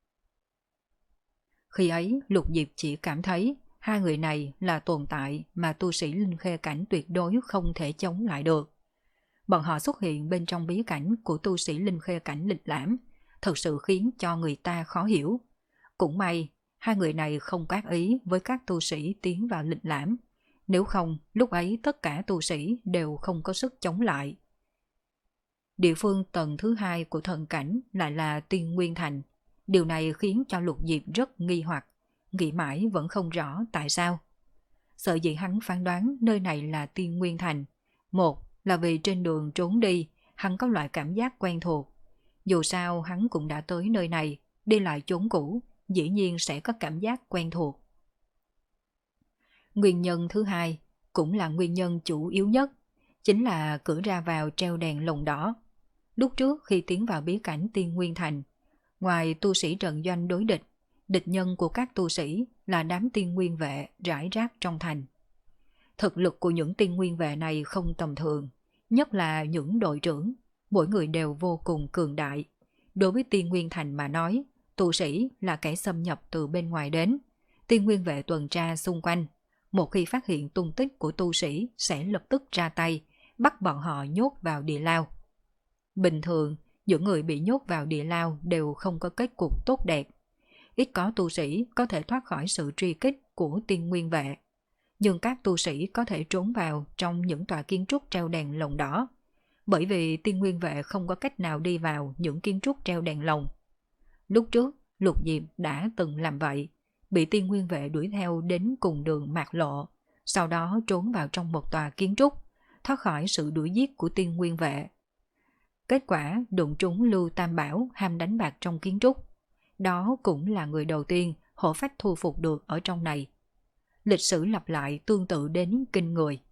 Khi ấy, Lục Diệp chỉ cảm thấy hai người này là tồn tại mà tu sĩ Linh Khê Cảnh tuyệt đối không thể chống lại được. Bọn họ xuất hiện bên trong bí cảnh của tu sĩ Linh Khê Cảnh lịch lãm, thật sự khiến cho người ta khó hiểu. Cũng may, hai người này không có ác ý với các tu sĩ tiến vào lịch lãm. Nếu không, lúc ấy tất cả tu sĩ đều không có sức chống lại. Địa phương tầng thứ hai của thần cảnh lại là Tiên Nguyên Thành. Điều này khiến cho Lục Diệp rất nghi hoặc, nghĩ mãi vẫn không rõ tại sao. Sợ dĩ hắn phán đoán nơi này là Tiên Nguyên Thành. Một là vì trên đường trốn đi, hắn có loại cảm giác quen thuộc. Dù sao hắn cũng đã tới nơi này, đi lại chốn cũ, dĩ nhiên sẽ có cảm giác quen thuộc. Nguyên nhân thứ hai, cũng là nguyên nhân chủ yếu nhất, chính là cửa ra vào treo đèn lồng đỏ. Lúc trước khi tiến vào bí cảnh Tiên Nguyên Thành, ngoài tu sĩ trận doanh đối địch, địch nhân của các tu sĩ là đám tiên nguyên vệ rải rác trong thành. Thực lực của những tiên nguyên vệ này không tầm thường, nhất là những đội trưởng, mỗi người đều vô cùng cường đại. Đối với Tiên Nguyên Thành mà nói, tu sĩ là kẻ xâm nhập từ bên ngoài đến. Tiên nguyên vệ tuần tra xung quanh, một khi phát hiện tung tích của tu sĩ sẽ lập tức ra tay, bắt bọn họ nhốt vào địa lao. Bình thường, những người bị nhốt vào địa lao đều không có kết cục tốt đẹp. Ít có tu sĩ có thể thoát khỏi sự truy kích của tiên nguyên vệ. Nhưng các tu sĩ có thể trốn vào trong những tòa kiến trúc treo đèn lồng đỏ. Bởi vì tiên nguyên vệ không có cách nào đi vào những kiến trúc treo đèn lồng. Lúc trước, Lục Diệp đã từng làm vậy, bị tiên nguyên vệ đuổi theo đến cùng đường mạc lộ, sau đó trốn vào trong một tòa kiến trúc, thoát khỏi sự đuổi giết của tiên nguyên vệ. Kết quả đụng trúng Lưu Tam Bảo ham đánh bạc trong kiến trúc. Đó cũng là người đầu tiên hổ phách thu phục được ở trong này. Lịch sử lặp lại tương tự đến kinh người.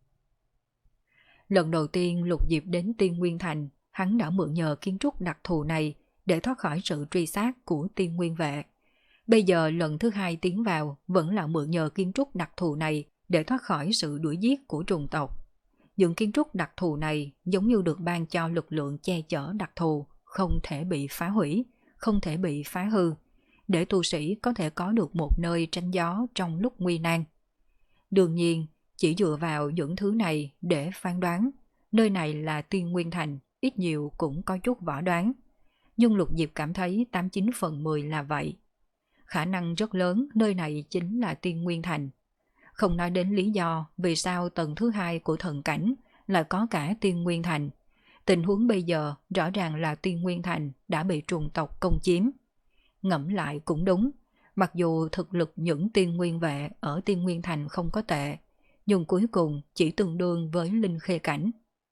Lần đầu tiên Lục Diệp đến Tiên Nguyên Thành, hắn đã mượn nhờ kiến trúc đặc thù này để thoát khỏi sự truy sát của tiên nguyên vệ. Bây giờ lần thứ hai tiến vào vẫn là mượn nhờ kiến trúc đặc thù này để thoát khỏi sự đuổi giết của trùng tộc. Những kiến trúc đặc thù này giống như được ban cho lực lượng che chở đặc thù, không thể bị phá hủy, không thể bị phá hư, để tu sĩ có thể có được một nơi tránh gió trong lúc nguy nan. Đương nhiên, chỉ dựa vào những thứ này để phán đoán, nơi này là Tiên Nguyên Thành, ít nhiều cũng có chút võ đoán. Nhưng Lục Diệp cảm thấy tám chín phần mười là vậy. Khả năng rất lớn nơi này chính là Tiên Nguyên Thành. Không nói đến lý do vì sao tầng thứ hai của thần cảnh lại có cả Tiên Nguyên Thành. Tình huống bây giờ rõ ràng là Tiên Nguyên Thành đã bị trùng tộc công chiếm. Ngẫm lại cũng đúng, mặc dù thực lực những tiên nguyên vệ ở Tiên Nguyên Thành không có tệ, nhưng cuối cùng chỉ tương đương với Linh Khê Cảnh.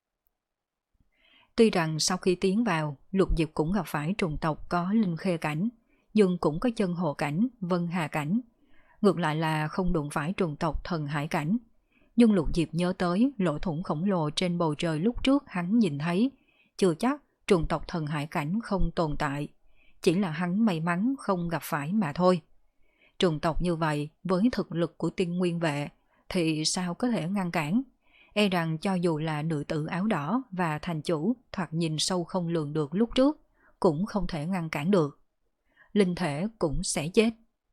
Tuy rằng sau khi tiến vào, Lục Diệp cũng gặp phải trùng tộc có Linh Khê Cảnh, nhưng cũng có Chân Hồ Cảnh, Vân Hà Cảnh. Ngược lại là không đụng phải trùng tộc Thần Hải Cảnh. Nhưng Lục Diệp nhớ tới lỗ thủng khổng lồ trên bầu trời lúc trước hắn nhìn thấy, chưa chắc trùng tộc Thần Hải Cảnh không tồn tại, chỉ là hắn may mắn không gặp phải mà thôi. Trùng tộc như vậy với thực lực của tiên nguyên vệ thì sao có thể ngăn cản? E rằng cho dù là nữ tử áo đỏ và thành chủ thoạt nhìn sâu không lường được lúc trước, cũng không thể ngăn cản được. Linh thể cũng sẽ chết.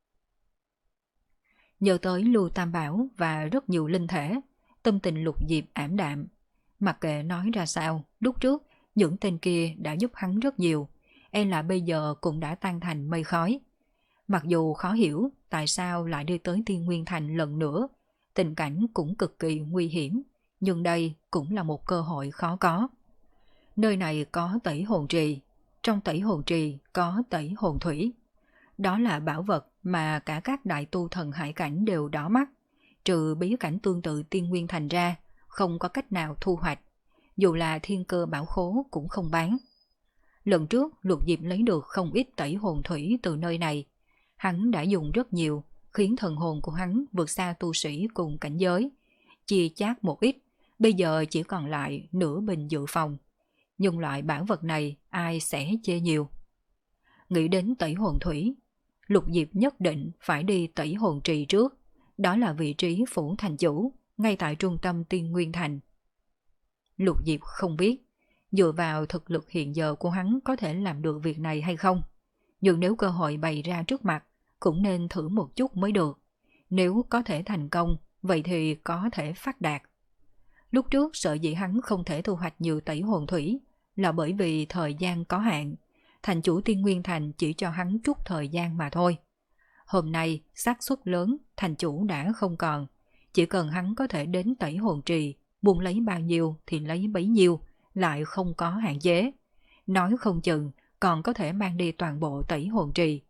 Nhớ tới Lưu Tam Bảo và rất nhiều linh thể, tâm tình Lục Diệp ảm đạm. Mặc kệ nói ra sao, lúc trước Những tên kia đã giúp hắn rất nhiều, e là bây giờ cũng đã tan thành mây khói. Mặc dù khó hiểu tại sao lại đi tới Tiên Nguyên Thành lần nữa, tình cảnh cũng cực kỳ nguy hiểm, nhưng đây cũng là một cơ hội khó có. Nơi này có tẩy hồn trì, trong tẩy hồn trì có tẩy hồn thủy. Đó là bảo vật mà cả các đại tu thần hải cảnh đều đỏ mắt, trừ bí cảnh tương tự Tiên Nguyên Thành ra, không có cách nào thu hoạch, dù là thiên cơ bảo khố cũng không bán. Lần trước Lục Diệp lấy được không ít tẩy hồn thủy từ nơi này, hắn đã dùng rất nhiều, khiến thần hồn của hắn vượt xa tu sĩ cùng cảnh giới, chia chác một ít, bây giờ chỉ còn lại nửa bình dự phòng. Nhưng loại bảo vật này ai sẽ chê nhiều. Nghĩ đến tẩy hồn thủy, Lục Diệp nhất định phải đi tẩy hồn trì trước, đó là vị trí phủ thành chủ, ngay tại trung tâm Tiên Nguyên Thành. Lục Diệp không biết, dựa vào thực lực hiện giờ của hắn có thể làm được việc này hay không. Nhưng nếu cơ hội bày ra trước mặt, cũng nên thử một chút mới được. Nếu có thể thành công, vậy thì có thể phát đạt. Lúc trước sợ dĩ hắn không thể thu hoạch nhiều tẩy hồn thủy, là bởi vì thời gian có hạn. Thành chủ Tiên Nguyên Thành chỉ cho hắn chút thời gian mà thôi. Hôm nay, xác suất lớn, thành chủ đã không còn. Chỉ cần hắn có thể đến tẩy hồn trì, muốn lấy bao nhiêu thì lấy bấy nhiêu, lại không có hạn chế. Nói không chừng, còn có thể mang đi toàn bộ tẩy hồn trì.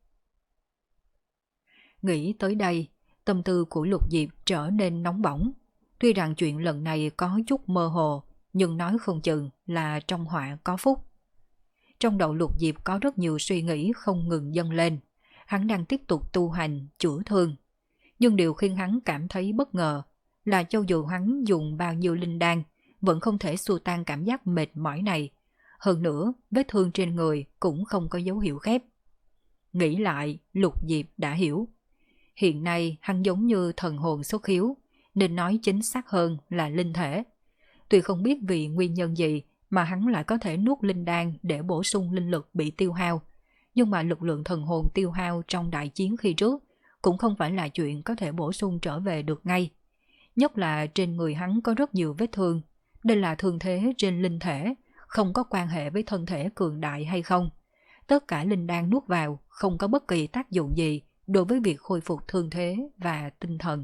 Nghĩ tới đây, tâm tư của Lục Diệp trở nên nóng bỏng. Tuy rằng chuyện lần này có chút mơ hồ, nhưng nói không chừng là trong họa có phúc. Trong đầu Lục Diệp có rất nhiều suy nghĩ không ngừng dâng lên. Hắn đang tiếp tục tu hành, chữa thương. Nhưng điều khiến hắn cảm thấy bất ngờ là cho dù hắn dùng bao nhiêu linh đan, vẫn không thể xua tan cảm giác mệt mỏi này. Hơn nữa, vết thương trên người cũng không có dấu hiệu khép. Nghĩ lại, Lục Diệp đã hiểu. Hiện nay hắn giống như thần hồn xuất hiếu, nên nói chính xác hơn là linh thể. Tuy không biết vì nguyên nhân gì mà hắn lại có thể nuốt linh đan để bổ sung linh lực bị tiêu hao, nhưng mà lực lượng thần hồn tiêu hao trong đại chiến khi trước cũng không phải là chuyện có thể bổ sung trở về được ngay. Nhất là trên người hắn có rất nhiều vết thương, đây là thương thế trên linh thể, không có quan hệ với thân thể cường đại hay không. Tất cả linh đan nuốt vào không có bất kỳ tác dụng gì đối với việc khôi phục thương thế và tinh thần.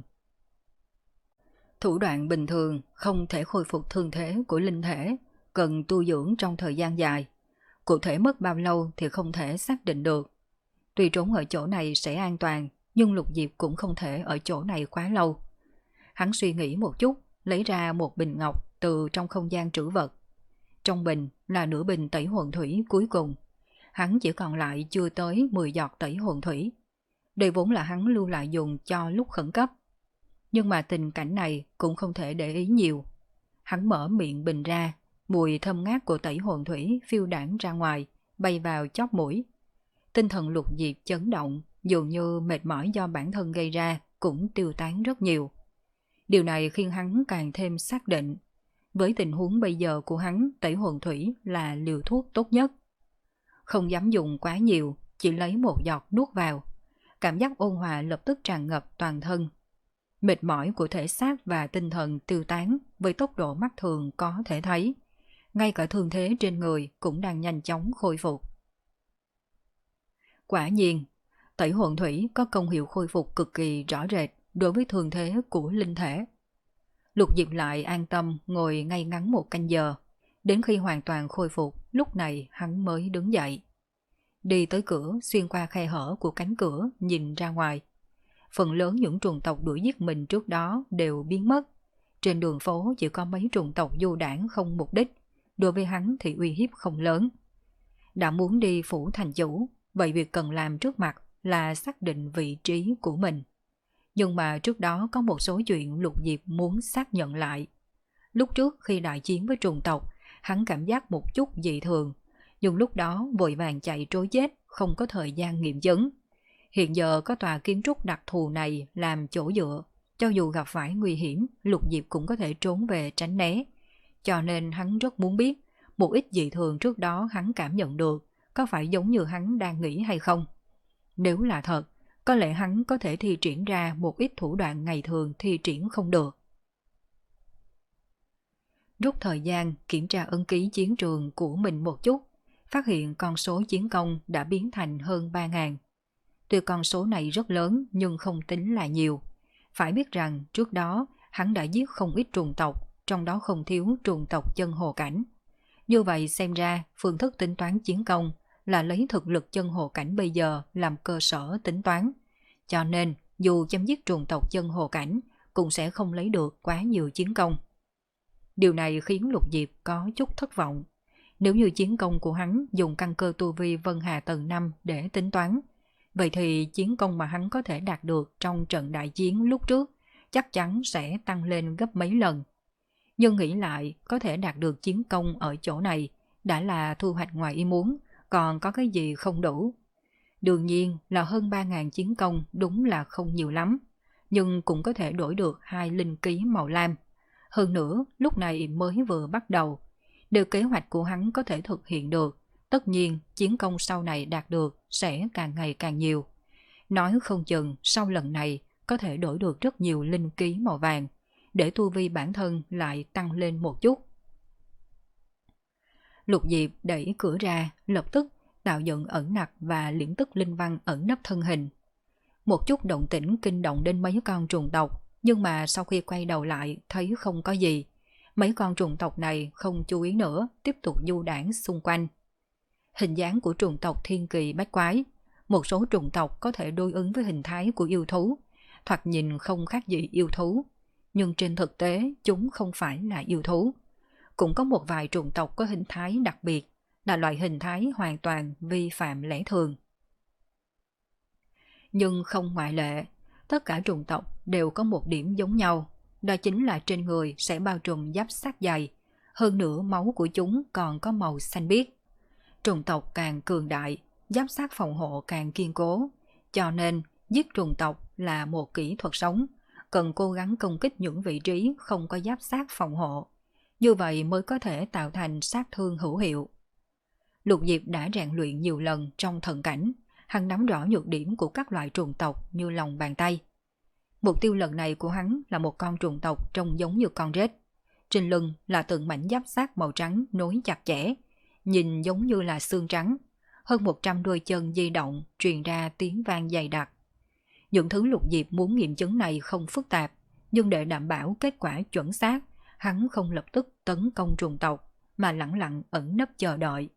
Thủ đoạn bình thường không thể khôi phục thương thế của linh thể, cần tu dưỡng trong thời gian dài. Cụ thể mất bao lâu thì không thể xác định được. Tuy trốn ở chỗ này sẽ an toàn, nhưng Lục Diệp cũng không thể ở chỗ này quá lâu. Hắn suy nghĩ một chút, lấy ra một bình ngọc từ trong không gian trữ vật. Trong bình là nửa bình tẩy hồn thủy cuối cùng. Hắn chỉ còn lại chưa tới mười giọt tẩy hồn thủy. Đây vốn là hắn lưu lại dùng cho lúc khẩn cấp. Nhưng mà tình cảnh này cũng không thể để ý nhiều. Hắn mở miệng bình ra, mùi thơm ngát của tẩy hồn thủy phiêu đãng ra ngoài, bay vào chóp mũi. Tinh thần Lục Diệp chấn động, dường như mệt mỏi do bản thân gây ra cũng tiêu tán rất nhiều. Điều này khiến hắn càng thêm xác định. Với tình huống bây giờ của hắn, tẩy hồn thủy là liều thuốc tốt nhất. Không dám dùng quá nhiều, chỉ lấy một giọt nuốt vào. Cảm giác ôn hòa lập tức tràn ngập toàn thân. Mệt mỏi của thể xác và tinh thần tiêu tán với tốc độ mắt thường có thể thấy. Ngay cả thương thế trên người cũng đang nhanh chóng khôi phục. Quả nhiên, tẩy hồn thủy có công hiệu khôi phục cực kỳ rõ rệt đối với thương thế của linh thể. Lục Diệp lại an tâm ngồi ngay ngắn một canh giờ. Đến khi hoàn toàn khôi phục, lúc này hắn mới đứng dậy. Đi tới cửa, xuyên qua khe hở của cánh cửa, nhìn ra ngoài. Phần lớn những trùng tộc đuổi giết mình trước đó đều biến mất. Trên đường phố chỉ có mấy trùng tộc du đảng không mục đích. Đối với hắn thì uy hiếp không lớn. Đã muốn đi phủ thành chủ, vậy việc cần làm trước mặt là xác định vị trí của mình. Nhưng mà trước đó có một số chuyện Lục Diệp muốn xác nhận lại. Lúc trước khi đại chiến với trùng tộc, hắn cảm giác một chút dị thường. Nhưng lúc đó vội vàng chạy trối chết, không có thời gian nghiệm chứng. Hiện giờ có tòa kiến trúc đặc thù này làm chỗ dựa. Cho dù gặp phải nguy hiểm, Lục Diệp cũng có thể trốn về tránh né. Cho nên hắn rất muốn biết, một ít dị thường trước đó hắn cảm nhận được, có phải giống như hắn đang nghĩ hay không? Nếu là thật, có lẽ hắn có thể thi triển ra một ít thủ đoạn ngày thường thi triển không được. rút thời gian kiểm tra ấn ký chiến trường của mình một chút, phát hiện con số chiến công đã biến thành hơn ba ngàn. Tuy con số này rất lớn nhưng không tính là nhiều. Phải biết rằng trước đó hắn đã giết không ít trùng tộc, trong đó không thiếu trùng tộc chân hồ cảnh. Như vậy xem ra phương thức tính toán chiến công là lấy thực lực chân hồ cảnh bây giờ làm cơ sở tính toán. Cho nên dù chấm dứt trùng tộc chân hồ cảnh cũng sẽ không lấy được quá nhiều chiến công. Điều này khiến Lục Diệp có chút thất vọng. Nếu như chiến công của hắn dùng căn cơ tu vi Vân Hà tầng năm để tính toán, vậy thì chiến công mà hắn có thể đạt được trong trận đại chiến lúc trước chắc chắn sẽ tăng lên gấp mấy lần. Nhưng nghĩ lại, có thể đạt được chiến công ở chỗ này đã là thu hoạch ngoài ý muốn, còn có cái gì không đủ. Đương nhiên là hơn ba ngàn chiến công đúng là không nhiều lắm, nhưng cũng có thể đổi được hai linh ký màu lam. Hơn nữa, lúc này mới vừa bắt đầu. Nếu kế hoạch của hắn có thể thực hiện được, tất nhiên chiến công sau này đạt được sẽ càng ngày càng nhiều. Nói không chừng sau lần này có thể đổi được rất nhiều linh ký màu vàng, để tu vi bản thân lại tăng lên một chút. Lục Diệp đẩy cửa ra, lập tức tạo dựng ẩn nặc và liễm tức linh văn ẩn nấp thân hình. Một chút động tĩnh kinh động đến mấy con trùng tộc, nhưng mà sau khi quay đầu lại thấy không có gì. Mấy con trùng tộc này không chú ý nữa, tiếp tục du đãng xung quanh. Hình dáng của trùng tộc thiên kỳ bách quái, một số trùng tộc có thể đối ứng với hình thái của yêu thú, thoạt nhìn không khác gì yêu thú, nhưng trên thực tế chúng không phải là yêu thú. Cũng có một vài trùng tộc có hình thái đặc biệt, là loại hình thái hoàn toàn vi phạm lẽ thường. Nhưng không ngoại lệ, tất cả trùng tộc đều có một điểm giống nhau, đó chính là trên người sẽ bao trùm giáp sắt dày, hơn nữa máu của chúng còn có màu xanh biếc. Trùng tộc càng cường đại, giáp sắt phòng hộ càng kiên cố, cho nên giết trùng tộc là một kỹ thuật sống, cần cố gắng công kích những vị trí không có giáp sắt phòng hộ, như vậy mới có thể tạo thành sát thương hữu hiệu. Lục Diệp đã rèn luyện nhiều lần trong thần cảnh, hắn nắm rõ nhược điểm của các loại trùng tộc như lòng bàn tay. Mục tiêu lần này của hắn là một con trùng tộc trông giống như con rết. Trên lưng là từng mảnh giáp sắt màu trắng nối chặt chẽ, nhìn giống như là xương trắng. Hơn một trăm đôi chân di động truyền ra tiếng vang dày đặc. Những thứ Lục Diệp muốn nghiệm chứng này không phức tạp, nhưng để đảm bảo kết quả chuẩn xác, hắn không lập tức tấn công trùng tộc, mà lẳng lặng ẩn nấp chờ đợi.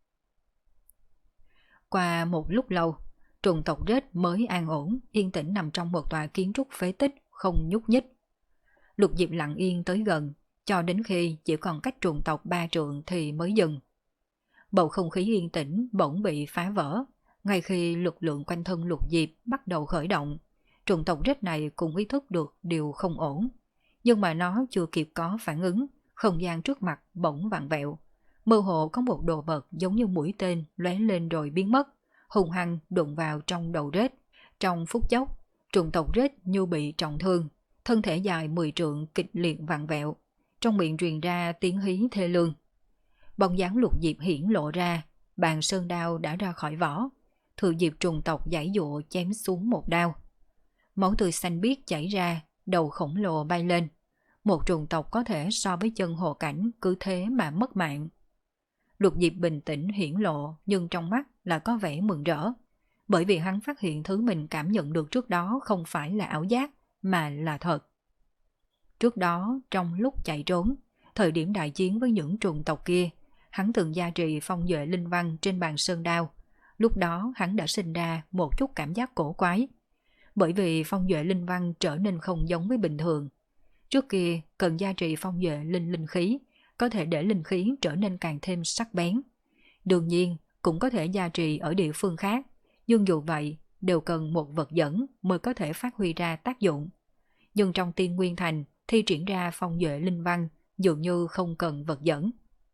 Qua một lúc lâu, trùng tộc rết mới an ổn, yên tĩnh nằm trong một tòa kiến trúc phế tích, không nhúc nhích. Lục Diệp lặng yên tới gần, cho đến khi chỉ còn cách trùng tộc ba trượng thì mới dừng. Bầu không khí yên tĩnh bỗng bị phá vỡ, ngay khi lực lượng quanh thân Lục Diệp bắt đầu khởi động. Trùng tộc rết này cũng ý thức được điều không ổn, nhưng mà nó chưa kịp có phản ứng, không gian trước mặt bỗng vặn vẹo. Mơ hồ có một đồ vật giống như mũi tên lóe lên rồi biến mất, hung hăng đụng vào trong đầu rết. Trong phút chốc, trùng tộc rết như bị trọng thương, thân thể dài mười trượng kịch liệt vặn vẹo, trong miệng truyền ra tiếng hí thê lương. Bóng dáng Lục Diệp hiển lộ ra, bàn sơn đao đã ra khỏi vỏ, thừa dịp trùng tộc giãy dụa chém xuống một đao. Máu tươi xanh biếc chảy ra, đầu khổng lồ bay lên. Một trùng tộc có thể so với chân hồ cảnh cứ thế mà mất mạng. Lục Diệp bình tĩnh hiển lộ, nhưng trong mắt là có vẻ mừng rỡ, bởi vì hắn phát hiện thứ mình cảm nhận được trước đó không phải là ảo giác, mà là thật. Trước đó, trong lúc chạy trốn, thời điểm đại chiến với những trùng tộc kia, hắn từng gia trì phong duệ linh văn trên bàn sơn đao. Lúc đó hắn đã sinh ra một chút cảm giác cổ quái, bởi vì phong duệ linh văn trở nên không giống với bình thường. Trước kia cần gia trì phong duệ linh linh khí, có thể để linh khí trở nên càng thêm sắc bén. Đương nhiên cũng có thể gia trì ở địa phương khác, nhưng dù vậy đều cần một vật dẫn mới có thể phát huy ra tác dụng. Nhưng trong Tiên Nguyên Thành thi triển ra phong duệ linh văn dường như không cần vật dẫn.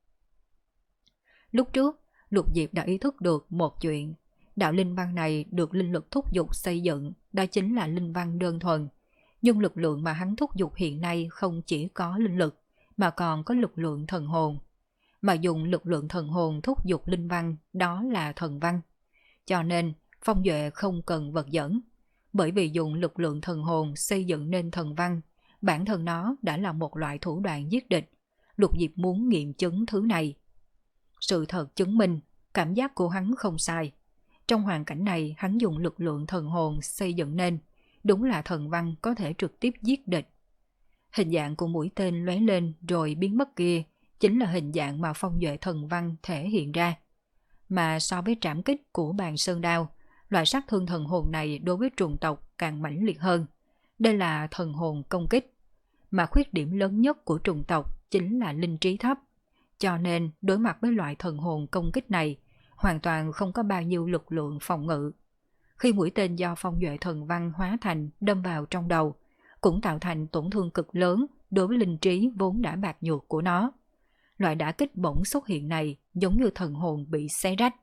Lúc trước, Lục Diệp đã ý thức được một chuyện. Đạo linh văn này được linh lực thúc giục xây dựng, đó chính là linh văn đơn thuần. Nhưng lực lượng mà hắn thúc giục hiện nay không chỉ có linh lực, mà còn có lực lượng thần hồn. Mà dùng lực lượng thần hồn thúc giục linh văn, đó là thần văn. Cho nên, phong duệ không cần vật dẫn. Bởi vì dùng lực lượng thần hồn xây dựng nên thần văn, bản thân nó đã là một loại thủ đoạn giết địch. Lục Diệp muốn nghiệm chứng thứ này. Sự thật chứng minh, cảm giác của hắn không sai. Trong hoàn cảnh này, hắn dùng lực lượng thần hồn xây dựng nên, đúng là thần văn có thể trực tiếp giết địch. Hình dạng của mũi tên lóe lên rồi biến mất kia, chính là hình dạng mà phong duệ thần văn thể hiện ra. Mà so với trảm kích của bàn sơn đao, loại sát thương thần hồn này đối với trùng tộc càng mãnh liệt hơn. Đây là thần hồn công kích. Mà khuyết điểm lớn nhất của trùng tộc chính là linh trí thấp. Cho nên đối mặt với loại thần hồn công kích này, hoàn toàn không có bao nhiêu lực lượng phòng ngự. Khi mũi tên do phong duệ thần văn hóa thành đâm vào trong đầu, cũng tạo thành tổn thương cực lớn đối với linh trí vốn đã bạc nhược của nó. Loại đả kích bỗng xuất hiện này giống như thần hồn bị xé rách.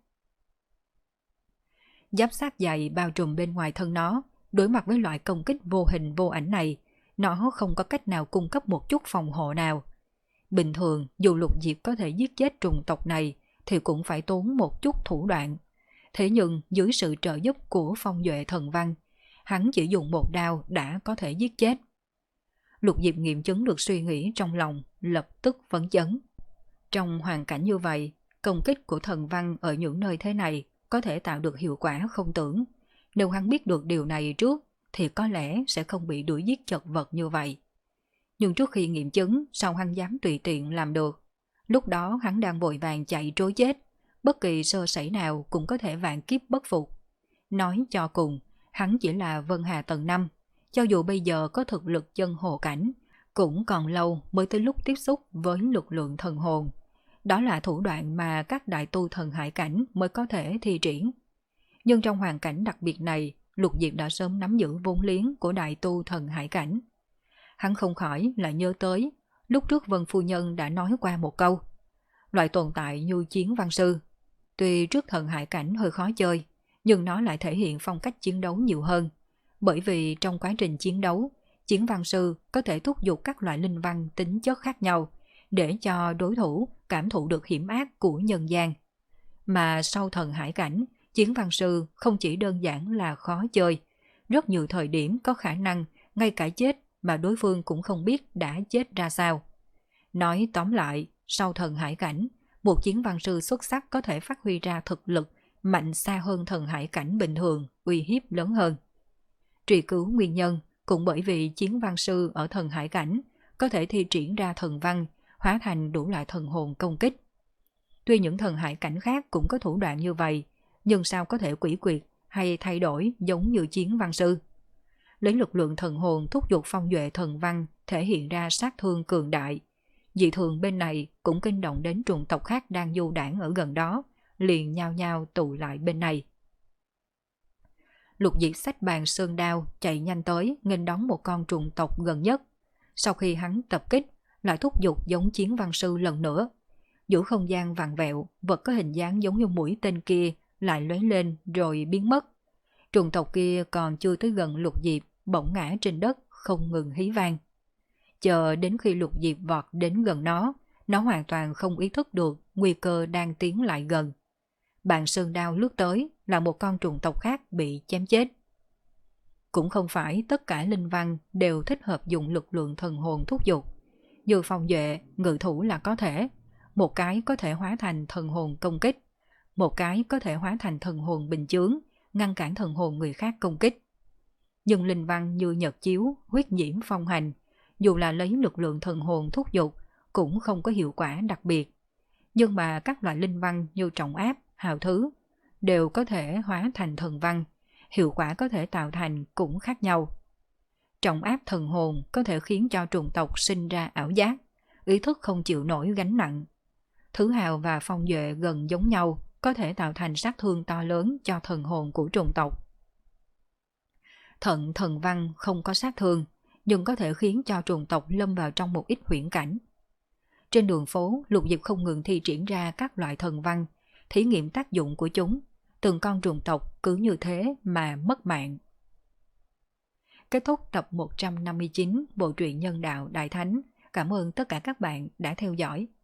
Giáp sát dày bao trùm bên ngoài thân nó, đối mặt với loại công kích vô hình vô ảnh này, nó không có cách nào cung cấp một chút phòng hộ nào. Bình thường, dù Lục Diệp có thể giết chết trùng tộc này, thì cũng phải tốn một chút thủ đoạn. Thế nhưng, dưới sự trợ giúp của phong duệ thần văn, hắn chỉ dùng một đao đã có thể giết chết. Lục Diệp nghiệm chứng được suy nghĩ trong lòng, lập tức phấn chấn. Trong hoàn cảnh như vậy, công kích của thần văn ở những nơi thế này có thể tạo được hiệu quả không tưởng. Nếu hắn biết được điều này trước, thì có lẽ sẽ không bị đuổi giết chật vật như vậy. Nhưng trước khi nghiệm chứng, sao hắn dám tùy tiện làm được? Lúc đó hắn đang vội vàng chạy trối chết, bất kỳ sơ sẩy nào cũng có thể vạn kiếp bất phục. Nói cho cùng, hắn chỉ là Vân Hà tầng năm, cho dù bây giờ có thực lực chân hồ cảnh, cũng còn lâu mới tới lúc tiếp xúc với lực lượng thần hồn. Đó là thủ đoạn mà các đại tu thần hải cảnh mới có thể thi triển. Nhưng trong hoàn cảnh đặc biệt này, Lục Diệp đã sớm nắm giữ vốn liếng của đại tu thần hải cảnh. Hắn không khỏi lại nhớ tới, lúc trước Vân Phu Nhân đã nói qua một câu. Loại tồn tại như chiến văn sư, tuy trước thần hải cảnh hơi khó chơi, nhưng nó lại thể hiện phong cách chiến đấu nhiều hơn. Bởi vì trong quá trình chiến đấu, chiến văn sư có thể thúc giục các loại linh văn tính chất khác nhau, để cho đối thủ cảm thụ được hiểm ác của nhân gian. Mà sau thần hải cảnh, chiến văn sư không chỉ đơn giản là khó chơi, rất nhiều thời điểm có khả năng ngay cả chết mà đối phương cũng không biết đã chết ra sao. Nói tóm lại, sau thần hải cảnh, một chiến văn sư xuất sắc có thể phát huy ra thực lực mạnh xa hơn thần hải cảnh bình thường, uy hiếp lớn hơn. Truy cứu nguyên nhân cũng bởi vì chiến văn sư ở thần hải cảnh có thể thi triển ra thần văn, hóa thành đủ loại thần hồn công kích. Tuy những thần hải cảnh khác cũng có thủ đoạn như vậy, nhưng sao có thể quỷ quyệt hay thay đổi giống như chiến văn sư? Lấy lực lượng thần hồn thúc giục phong duệ thần văn thể hiện ra sát thương cường đại. Dị thường bên này cũng kinh động đến trùng tộc khác đang du đảng ở gần đó, liền nhao nhao tụ lại bên này. Lục Diệp xách bàn sơn đao chạy nhanh tới nghênh đón một con trùng tộc gần nhất. Sau khi hắn tập kích, lại thúc giục giống chiến văn sư lần nữa. Giữa không gian vặn vẹo, vật có hình dáng giống như mũi tên kia lại lóe lên rồi biến mất. Trùng tộc kia còn chưa tới gần Lục Diệp, bỗng ngã trên đất không ngừng hí vang. Chờ đến khi Lục Diệp vọt đến gần nó, nó hoàn toàn không ý thức được nguy cơ đang tiến lại gần. Bàn sơn đao lướt tới là một con trùng tộc khác bị chém chết. Cũng không phải tất cả linh văn đều thích hợp dùng lực lượng thần hồn thúc giục. Như phong duệ, ngự thủ là có thể. Một cái có thể hóa thành thần hồn công kích. Một cái có thể hóa thành thần hồn bình chướng, ngăn cản thần hồn người khác công kích. Nhưng linh văn như nhật chiếu, huyết nhiễm phong hành, dù là lấy lực lượng thần hồn thúc giục, cũng không có hiệu quả đặc biệt. Nhưng mà các loại linh văn như trọng áp, hào thứ, đều có thể hóa thành thần văn, hiệu quả có thể tạo thành cũng khác nhau. Trọng áp thần hồn có thể khiến cho trùng tộc sinh ra ảo giác, ý thức không chịu nổi gánh nặng. Thứ hào và phong duệ gần giống nhau, có thể tạo thành sát thương to lớn cho thần hồn của trùng tộc. Thận thần văn không có sát thương, nhưng có thể khiến cho trùng tộc lâm vào trong một ít huyễn cảnh. Trên đường phố, Lục Diệp không ngừng thi triển ra các loại thần văn, thí nghiệm tác dụng của chúng. Từng con trùng tộc cứ như thế mà mất mạng. Kết thúc tập một trăm năm mươi chín bộ truyện Nhân Đạo Đại Thánh. Cảm ơn tất cả các bạn đã theo dõi.